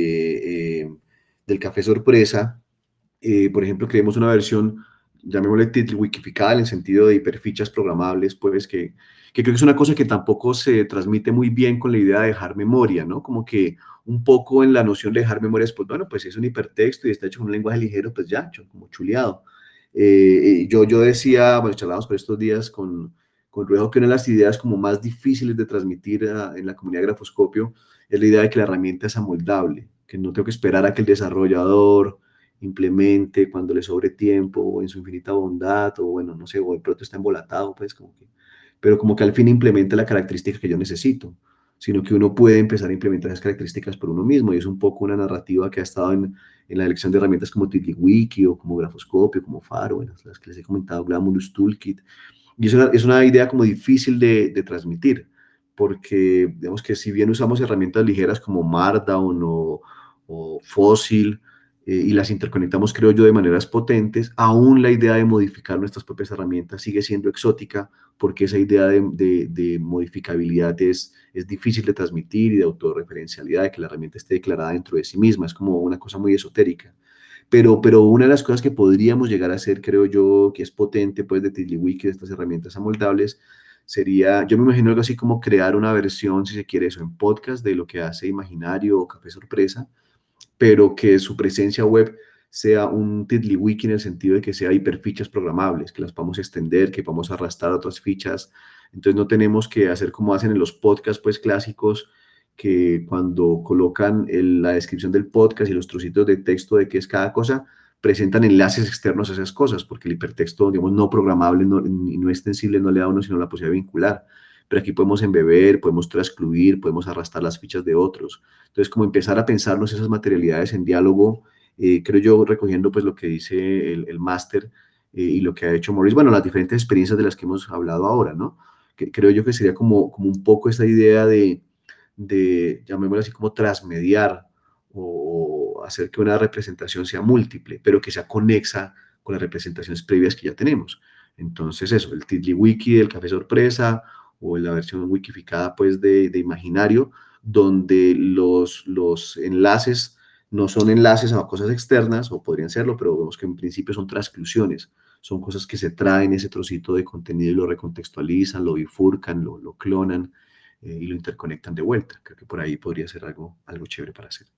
de, eh, del Café Sorpresa, eh, por ejemplo, creemos una versión, llamémosle title wikificada en el sentido de hiperfichas programables, pues que, que creo que es una cosa que tampoco se transmite muy bien con la idea de dejar memoria, ¿no? Como que un poco en la noción de dejar memoria es, pues bueno, pues si es un hipertexto y está hecho con un lenguaje ligero, pues ya, como chuleado. Eh, yo, yo decía, bueno, charlábamos por estos días con, con Ruejo, que una de las ideas como más difíciles de transmitir a, en la comunidad de Grafoscopio es la idea de que la herramienta es amoldable, que no tengo que esperar a que el desarrollador implemente cuando le sobre tiempo o en su infinita bondad o bueno, no sé, o de pronto está embolatado, pues como que, pero como que al fin implemente la característica que yo necesito, sino que uno puede empezar a implementar esas características por uno mismo y es un poco una narrativa que ha estado en, en la elección de herramientas como TiddlyWiki o como Grafoscopio, como Faro, bueno, las que les he comentado, Glamulus Toolkit, y es una, es una idea como difícil de, de transmitir, porque digamos que si bien usamos herramientas ligeras como Markdown o, o Fossil, eh, y las interconectamos, creo yo, de maneras potentes, aún la idea de modificar nuestras propias herramientas sigue siendo exótica, porque esa idea de, de, de modificabilidad es, es difícil de transmitir y de autorreferencialidad, de que la herramienta esté declarada dentro de sí misma, es como una cosa muy esotérica. Pero, pero una de las cosas que podríamos llegar a hacer, creo yo, que es potente, pues, de TiddlyWiki, de estas herramientas amoldables, sería, yo me imagino algo así como crear una versión, si se quiere eso, en podcast de lo que hace Imaginario o Café Sorpresa, pero que su presencia web sea un TiddlyWiki en el sentido de que sea hiperfichas programables, que las podamos extender, que podamos arrastrar otras fichas. Entonces no tenemos que hacer como hacen en los podcasts pues clásicos, que cuando colocan el, la descripción del podcast y los trocitos de texto de qué es cada cosa, presentan enlaces externos a esas cosas, porque el hipertexto, digamos, no programable no, y no extensible no le da a uno sino la posibilidad de vincular. Pero aquí podemos embeber, podemos transcluir, podemos arrastrar las fichas de otros. Entonces, como empezar a pensarnos esas materialidades en diálogo, eh, creo yo, recogiendo pues lo que dice el, el máster eh, y lo que ha hecho Maurice, bueno, las diferentes experiencias de las que hemos hablado ahora, ¿no? Que creo yo que sería como, como un poco esta idea de, de, llamémoslo así, como transmediar o, o hacer que una representación sea múltiple, pero que sea conexa con las representaciones previas que ya tenemos. Entonces, eso, el TiddlyWiki del Café Sorpresa o la versión wikificada pues de, de Imaginario, donde los, los enlaces no son enlaces a cosas externas, o podrían serlo, pero vemos que en principio son transcripciones, son cosas que se traen ese trocito de contenido y lo recontextualizan, lo bifurcan, lo, lo clonan eh, y lo interconectan de vuelta. Creo que por ahí podría ser algo, algo chévere para hacer.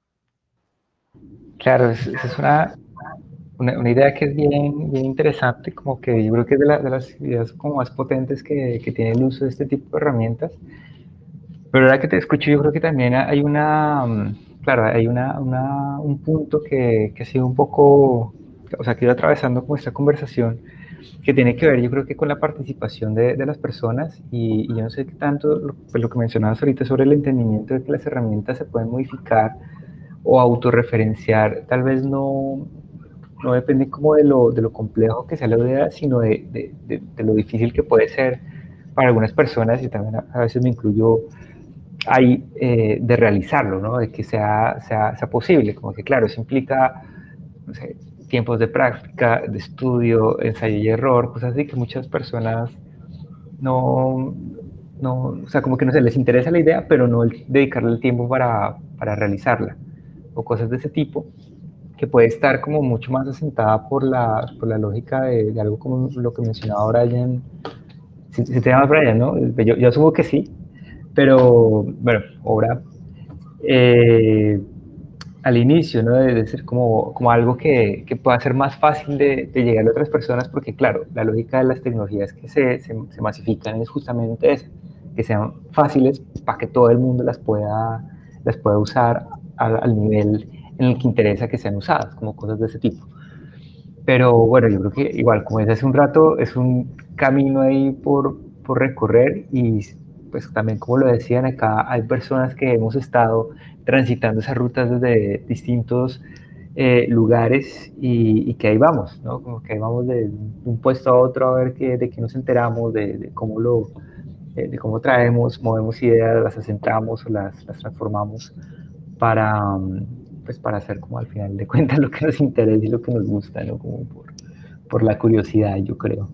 Claro, es, es una, una, una idea que es bien, bien interesante, como que yo creo que es de, la, de las ideas como más potentes que, que tiene el uso de este tipo de herramientas. Pero ahora que te escucho, yo creo que también hay una, claro, hay una, una, un punto que, que ha sido un poco, o sea, que iba atravesando con esta conversación, que tiene que ver, yo creo que con la participación de, de las personas, y, y yo no sé qué tanto, lo, pues lo que mencionabas ahorita sobre el entendimiento de que las herramientas se pueden modificar o autorreferenciar, tal vez no, no depende como de lo, de lo complejo que sea la idea, sino de, de, de, de lo difícil que puede ser para algunas personas, y también a, a veces me incluyo ahí, eh, de realizarlo, ¿no? De que sea, sea, sea posible, como que claro, eso implica, no sé, tiempos de práctica, de estudio, ensayo y error, cosas así que muchas personas no, no, o sea, como que no se les interesa la idea, pero no el dedicarle el tiempo para, para realizarla, o cosas de ese tipo, que puede estar como mucho más asentada por la, por la lógica de, de algo como lo que mencionaba Brian. Si, si te llamas Brian, ¿no? Yo, yo asumo que sí, pero bueno, ahora, eh, al inicio, ¿no? De, de ser como, como algo que, que pueda ser más fácil de, de llegar a otras personas, porque claro, la lógica de las tecnologías que se, se, se masifican es justamente esa, que sean fáciles para que todo el mundo las pueda, las pueda usar al, al nivel en el que interesa que sean usadas, como cosas de ese tipo. Pero bueno, yo creo que igual, como decía hace un rato, es un camino ahí por, por recorrer y pues también como lo decían acá, hay personas que hemos estado transitando esas rutas desde distintos eh, lugares y, y que ahí vamos, ¿no? Como que ahí vamos de un puesto a otro a ver qué, de qué nos enteramos, de, de cómo lo, de, de cómo traemos, movemos ideas, las asentamos o las, las transformamos para, pues para hacer como al final de cuentas lo que nos interesa y lo que nos gusta, ¿no? Como por, por la curiosidad, yo creo.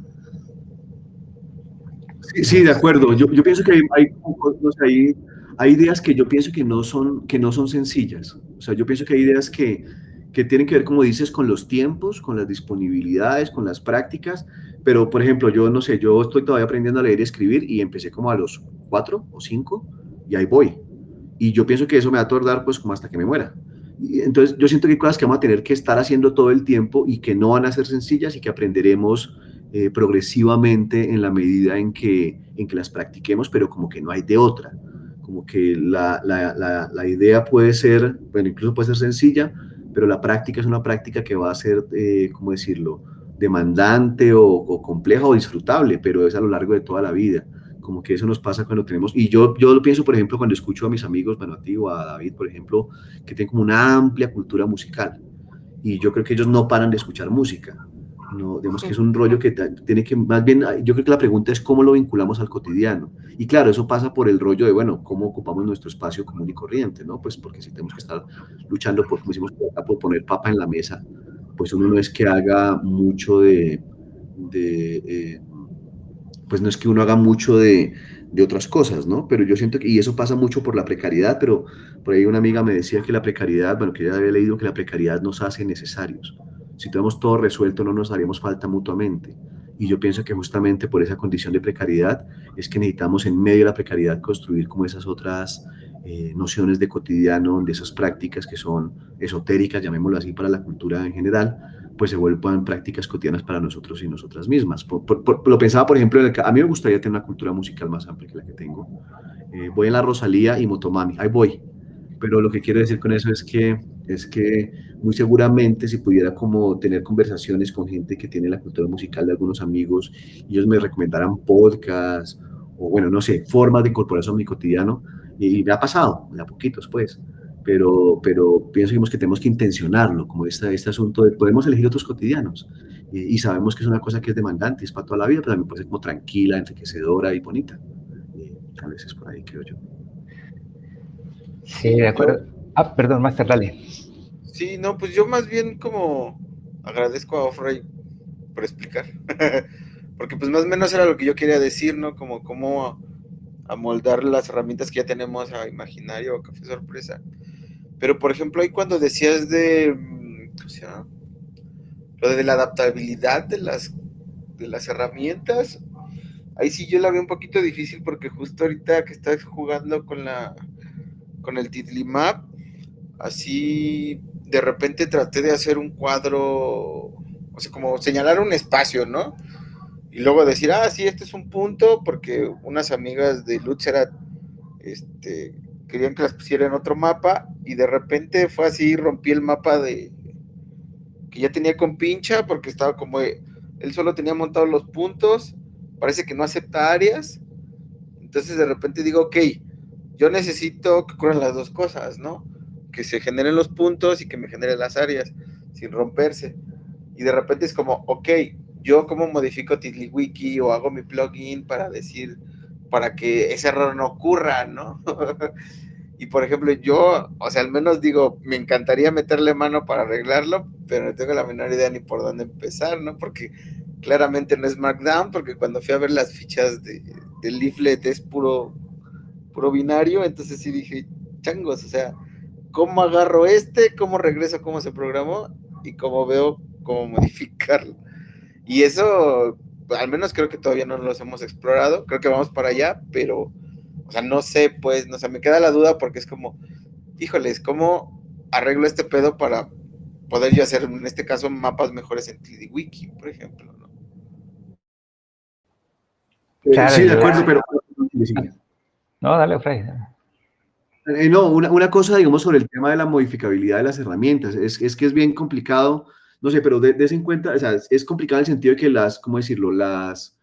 Sí, sí, de acuerdo. Yo, yo pienso que hay, hay, no sé, hay, hay ideas que yo pienso que no son, que no son sencillas. O sea, yo pienso que hay ideas que, que tienen que ver, como dices, con los tiempos, con las disponibilidades, con las prácticas. Pero, por ejemplo, yo no sé, yo estoy todavía aprendiendo a leer y escribir y empecé como a los cuatro o cinco y ahí voy. Y yo pienso que eso me va a tardar pues como hasta que me muera. Y entonces yo siento que hay cosas que vamos a tener que estar haciendo todo el tiempo y que no van a ser sencillas y que aprenderemos eh, progresivamente en la medida en que, en que las practiquemos, pero como que no hay de otra. Como que la, la, la, la idea puede ser, bueno, incluso puede ser sencilla, pero la práctica es una práctica que va a ser, eh, ¿cómo decirlo?, demandante o, o compleja o disfrutable, pero es a lo largo de toda la vida. Como que eso nos pasa cuando tenemos, y yo, yo lo pienso, por ejemplo, cuando escucho a mis amigos, bueno, a ti o a David, por ejemplo, que tienen como una amplia cultura musical, y yo creo que ellos no paran de escuchar música, no, digamos que es un rollo que tiene que, más bien, yo creo que la pregunta es cómo lo vinculamos al cotidiano, y claro, eso pasa por el rollo de, bueno, cómo ocupamos nuestro espacio común y corriente, ¿no? Pues porque si tenemos que estar luchando por, como decimos por acá, por poner papa en la mesa, pues uno no es que haga mucho de, de eh, pues no es que uno haga mucho de, de otras cosas, ¿no? Pero yo siento que, y eso pasa mucho por la precariedad, pero por ahí una amiga me decía que la precariedad, bueno, que ella había leído que la precariedad nos hace necesarios. Si tenemos todo resuelto, no nos haríamos falta mutuamente. Y yo pienso que justamente por esa condición de precariedad es que necesitamos en medio de la precariedad construir como esas otras eh, nociones de cotidiano, de esas prácticas que son esotéricas, llamémoslo así, para la cultura en general, pues se vuelvan prácticas cotidianas para nosotros y nosotras mismas. Por, por, por, lo pensaba, por ejemplo, en el, a mí me gustaría tener una cultura musical más amplia que la que tengo. Eh, voy en la Rosalía y Motomami, ahí voy. Pero lo que quiero decir con eso es que, es que muy seguramente si pudiera como tener conversaciones con gente que tiene la cultura musical de algunos amigos, y ellos me recomendaran podcasts o, bueno, no sé, formas de incorporar eso a mi cotidiano, y, y me ha pasado, de a poquitos, pues. Pero, pero pienso que tenemos que intencionarlo, como este, este asunto de podemos elegir otros cotidianos y, y sabemos que es una cosa que es demandante, es para toda la vida, pero también puede ser como tranquila, enriquecedora y bonita. Y a veces por ahí creo yo. Sí, de acuerdo. Yo, ah, perdón, Master, dale. Sí, no, pues yo más bien como agradezco a Ofray por explicar, porque pues más o menos era lo que yo quería decir, ¿no? Como cómo amoldar las herramientas que ya tenemos a Imaginario o Café Sorpresa. Pero, por ejemplo, ahí cuando decías de, o sea, lo de la adaptabilidad de las, de las herramientas, ahí sí yo la veo un poquito difícil porque justo ahorita que estás jugando con la con el Tidlimap, así de repente traté de hacer un cuadro, o sea, como señalar un espacio, ¿no? Y luego decir, ah, sí, este es un punto, porque unas amigas de Lutzerat este, querían que las pusiera en otro mapa, y de repente fue así, rompí el mapa de que ya tenía con pincha, porque estaba como, él solo tenía montados los puntos, parece que no acepta áreas, entonces de repente digo, ok, yo necesito que ocurran las dos cosas, ¿no? Que se generen los puntos y que me generen las áreas, sin romperse. Y de repente es como, ok, yo cómo modifico TiddlyWiki o hago mi plugin para decir, para que ese error no ocurra, ¿no? Y por ejemplo, yo, o sea, al menos digo, me encantaría meterle mano para arreglarlo, pero no tengo la menor idea ni por dónde empezar, ¿no? Porque claramente no es Markdown, porque cuando fui a ver las fichas de, del leaflet es puro, puro binario, entonces sí dije, changos, o sea, ¿cómo agarro este? ¿Cómo regreso cómo se programó? Y cómo veo cómo modificarlo. Y eso, al menos creo que todavía no los hemos explorado, creo que vamos para allá, pero, o sea, no sé, pues, no sé, me queda la duda porque es como, híjoles, ¿cómo arreglo este pedo para poder yo hacer, en este caso, mapas mejores en TiddlyWiki, por ejemplo, ¿no? Eh, Claro, sí, de yo- acuerdo, pero... No, dale, Fray. Eh, no, una, una cosa, digamos, sobre el tema de la modificabilidad de las herramientas, es, es que es bien complicado, no sé, pero de- des en cuenta, o sea, es, es complicado en el sentido de que las, ¿cómo decirlo? Las,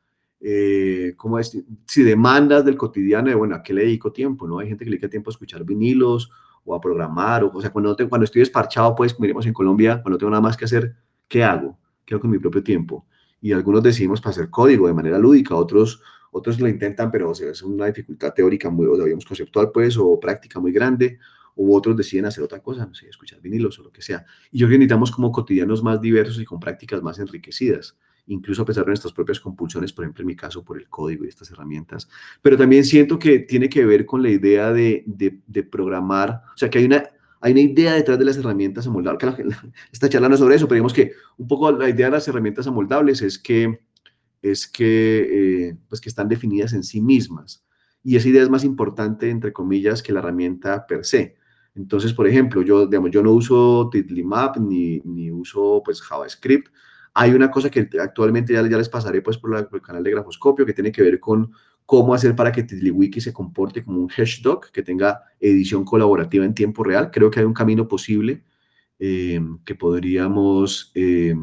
eh, ¿cómo es? Si demandas del cotidiano, de, bueno, ¿a qué le dedico tiempo, no? Hay gente que le dedica tiempo a escuchar vinilos o a programar, o, o sea, cuando, no te- cuando estoy desparchado, pues, como diríamos en Colombia, cuando no tengo nada más que hacer, ¿qué hago? ¿Qué hago con mi propio tiempo? Y algunos decidimos para hacer código de manera lúdica, otros otros lo intentan, pero o sea, es una dificultad teórica muy, o digamos, conceptual, pues, o práctica muy grande, u otros deciden hacer otra cosa, no sé, escuchar vinilos o lo que sea. Y yo creo que necesitamos como cotidianos más diversos y con prácticas más enriquecidas, incluso a pesar de nuestras propias compulsiones, por ejemplo, en mi caso, por el código y estas herramientas. Pero también siento que tiene que ver con la idea de, de, de programar, o sea, que hay una, hay una idea detrás de las herramientas amoldables. Claro, está charlando sobre eso, pero digamos que un poco la idea de las herramientas amoldables es que es que, eh, pues que están definidas en sí mismas. Y esa idea es más importante, entre comillas, que la herramienta per se. Entonces, por ejemplo, yo, digamos, yo no uso Tiddlymap ni, ni uso pues, JavaScript. Hay una cosa que actualmente ya, ya les pasaré pues, por, la, por el canal de Grafoscopio que tiene que ver con cómo hacer para que TiddlyWiki se comporte como un hashdoc, que tenga edición colaborativa en tiempo real. Creo que hay un camino posible eh, que podríamos eh,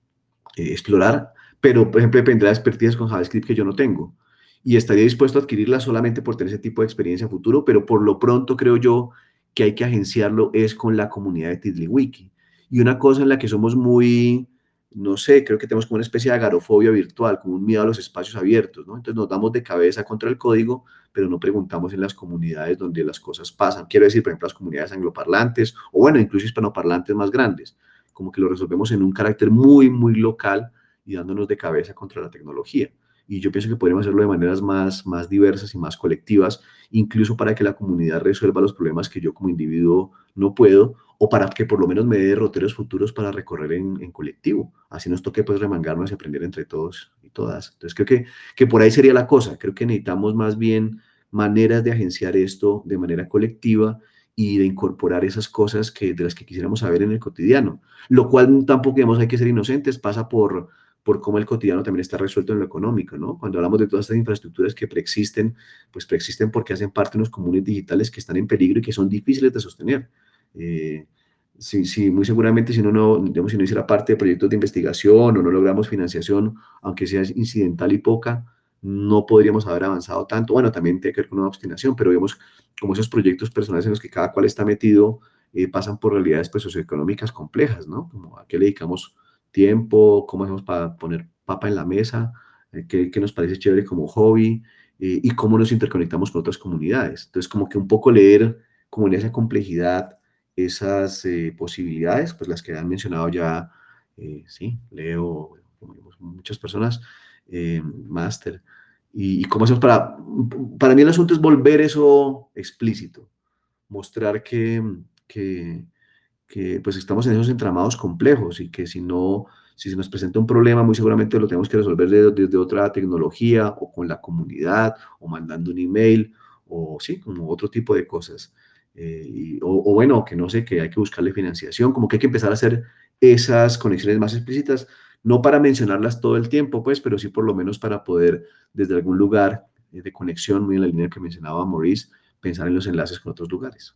eh, explorar, pero por ejemplo dependerá de expertise con JavaScript que yo no tengo y estaría dispuesto a adquirirla solamente por tener ese tipo de experiencia a futuro, pero por lo pronto creo yo que hay que agenciarlo es con la comunidad de TiddlyWiki. Y una cosa en la que somos muy, no sé, creo que tenemos como una especie de agarofobia virtual, como un miedo a los espacios abiertos, ¿no? Entonces nos damos de cabeza contra el código, pero no preguntamos en las comunidades donde las cosas pasan. Quiero decir, por ejemplo, las comunidades angloparlantes, o bueno, incluso hispanoparlantes más grandes, como que lo resolvemos en un carácter muy, muy local y dándonos de cabeza contra la tecnología. Y yo pienso que podríamos hacerlo de maneras más, más diversas y más colectivas, incluso para que la comunidad resuelva los problemas que yo como individuo no puedo, o para que por lo menos me dé derroteros futuros para recorrer en, en colectivo. Así nos toque pues remangarnos y aprender entre todos y todas. Entonces creo que, que por ahí sería la cosa. Creo que necesitamos más bien maneras de agenciar esto de manera colectiva y de incorporar esas cosas que, de las que quisiéramos saber en el cotidiano. Lo cual tampoco, digamos, hay que ser inocentes, pasa por, por cómo el cotidiano también está resuelto en lo económico, ¿no? Cuando hablamos de todas estas infraestructuras que preexisten, pues preexisten porque hacen parte de unos comunes digitales que están en peligro y que son difíciles de sostener. Eh, sí, sí, muy seguramente si uno no, digamos, si no hiciera parte de proyectos de investigación o no logramos financiación, aunque sea incidental y poca, no podríamos haber avanzado tanto. Bueno, también tiene que ver con una obstinación, pero digamos, como esos proyectos personales en los que cada cual está metido, eh, pasan por realidades pues, socioeconómicas complejas, ¿no? Como a qué le dedicamos tiempo, cómo hacemos para poner papa en la mesa, eh, qué, qué nos parece chévere como hobby eh, y cómo nos interconectamos con otras comunidades. Entonces, como que un poco leer como en esa complejidad esas eh, posibilidades, pues las que han mencionado ya, eh, sí, Leo, como digamos, muchas personas, eh, Máster. Y, y cómo hacemos para, para mí el asunto es volver eso explícito, mostrar que, que, que pues estamos en esos entramados complejos y que si no, si se nos presenta un problema, muy seguramente lo tenemos que resolver desde, desde otra tecnología o con la comunidad o mandando un email o sí, como otro tipo de cosas. Eh, y, o, o bueno, que no sé, que hay que buscarle financiación, como que hay que empezar a hacer esas conexiones más explícitas, no para mencionarlas todo el tiempo, pues, pero sí por lo menos para poder desde algún lugar eh, de conexión, muy en la línea que mencionaba Maurice, pensar en los enlaces con otros lugares.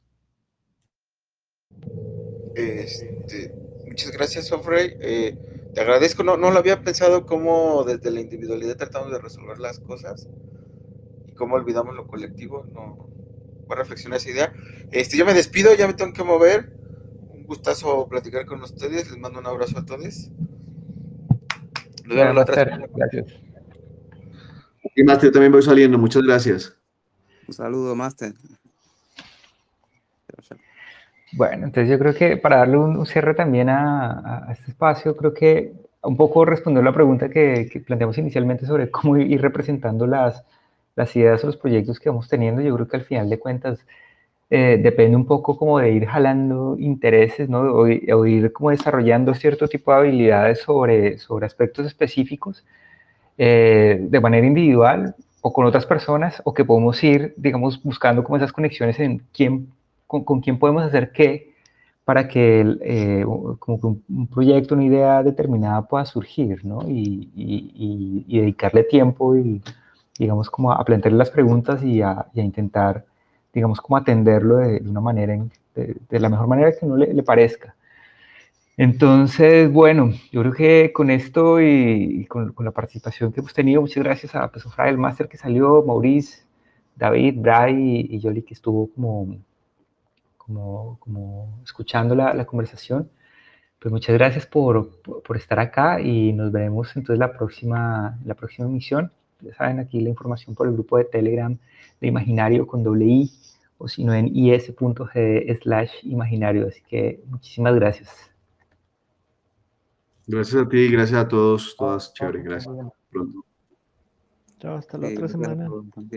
Este, muchas gracias, Ofrey. Eh, te agradezco. No, no lo había pensado cómo desde la individualidad tratamos de resolver las cosas y cómo olvidamos lo colectivo. No, voy a reflexionar esa idea. Este, yo me despido, ya me tengo que mover. Un gustazo platicar con ustedes. Les mando un abrazo a todos. Nos vemos la otra semana. Gracias. Y Máster, yo también voy saliendo. Muchas gracias. Un saludo, Máster. Bueno, entonces yo creo que para darle un, un cierre también a, a este espacio, creo que un poco respondió la pregunta que, que planteamos inicialmente sobre cómo ir representando las, las ideas o los proyectos que vamos teniendo. Yo creo que al final de cuentas eh, depende un poco como de ir jalando intereses, ¿no? O, o ir como desarrollando cierto tipo de habilidades sobre, sobre aspectos específicos eh, de manera individual o con otras personas, o que podemos ir, digamos, buscando como esas conexiones en quién, con, con quién podemos hacer qué para que eh, como que un, un proyecto, una idea determinada pueda surgir, ¿no? Y, y, y, y dedicarle tiempo y, digamos, como a plantearle las preguntas y a, y a intentar, digamos, como atenderlo de, de una manera, en, de, de la mejor manera que a uno le, le parezca. Entonces, bueno, yo creo que con esto y, y con, con la participación que hemos tenido, muchas gracias a pues, Fray, el máster que salió, Maurice, David, Bray y, y Yoli, que estuvo como, como, como escuchando la, la conversación. Pues muchas gracias por, por, por estar acá y nos veremos entonces la próxima, la próxima emisión. Ya saben, aquí la información por el grupo de Telegram de Imaginario con doble I, o si no en is.g slash imaginario. Así que muchísimas gracias. Gracias a ti, gracias a todos, Chao, todas, chao, chévere, que estén gracias. bien. Pronto. Chao, hasta la Sí, otra gracias a semana. todos también.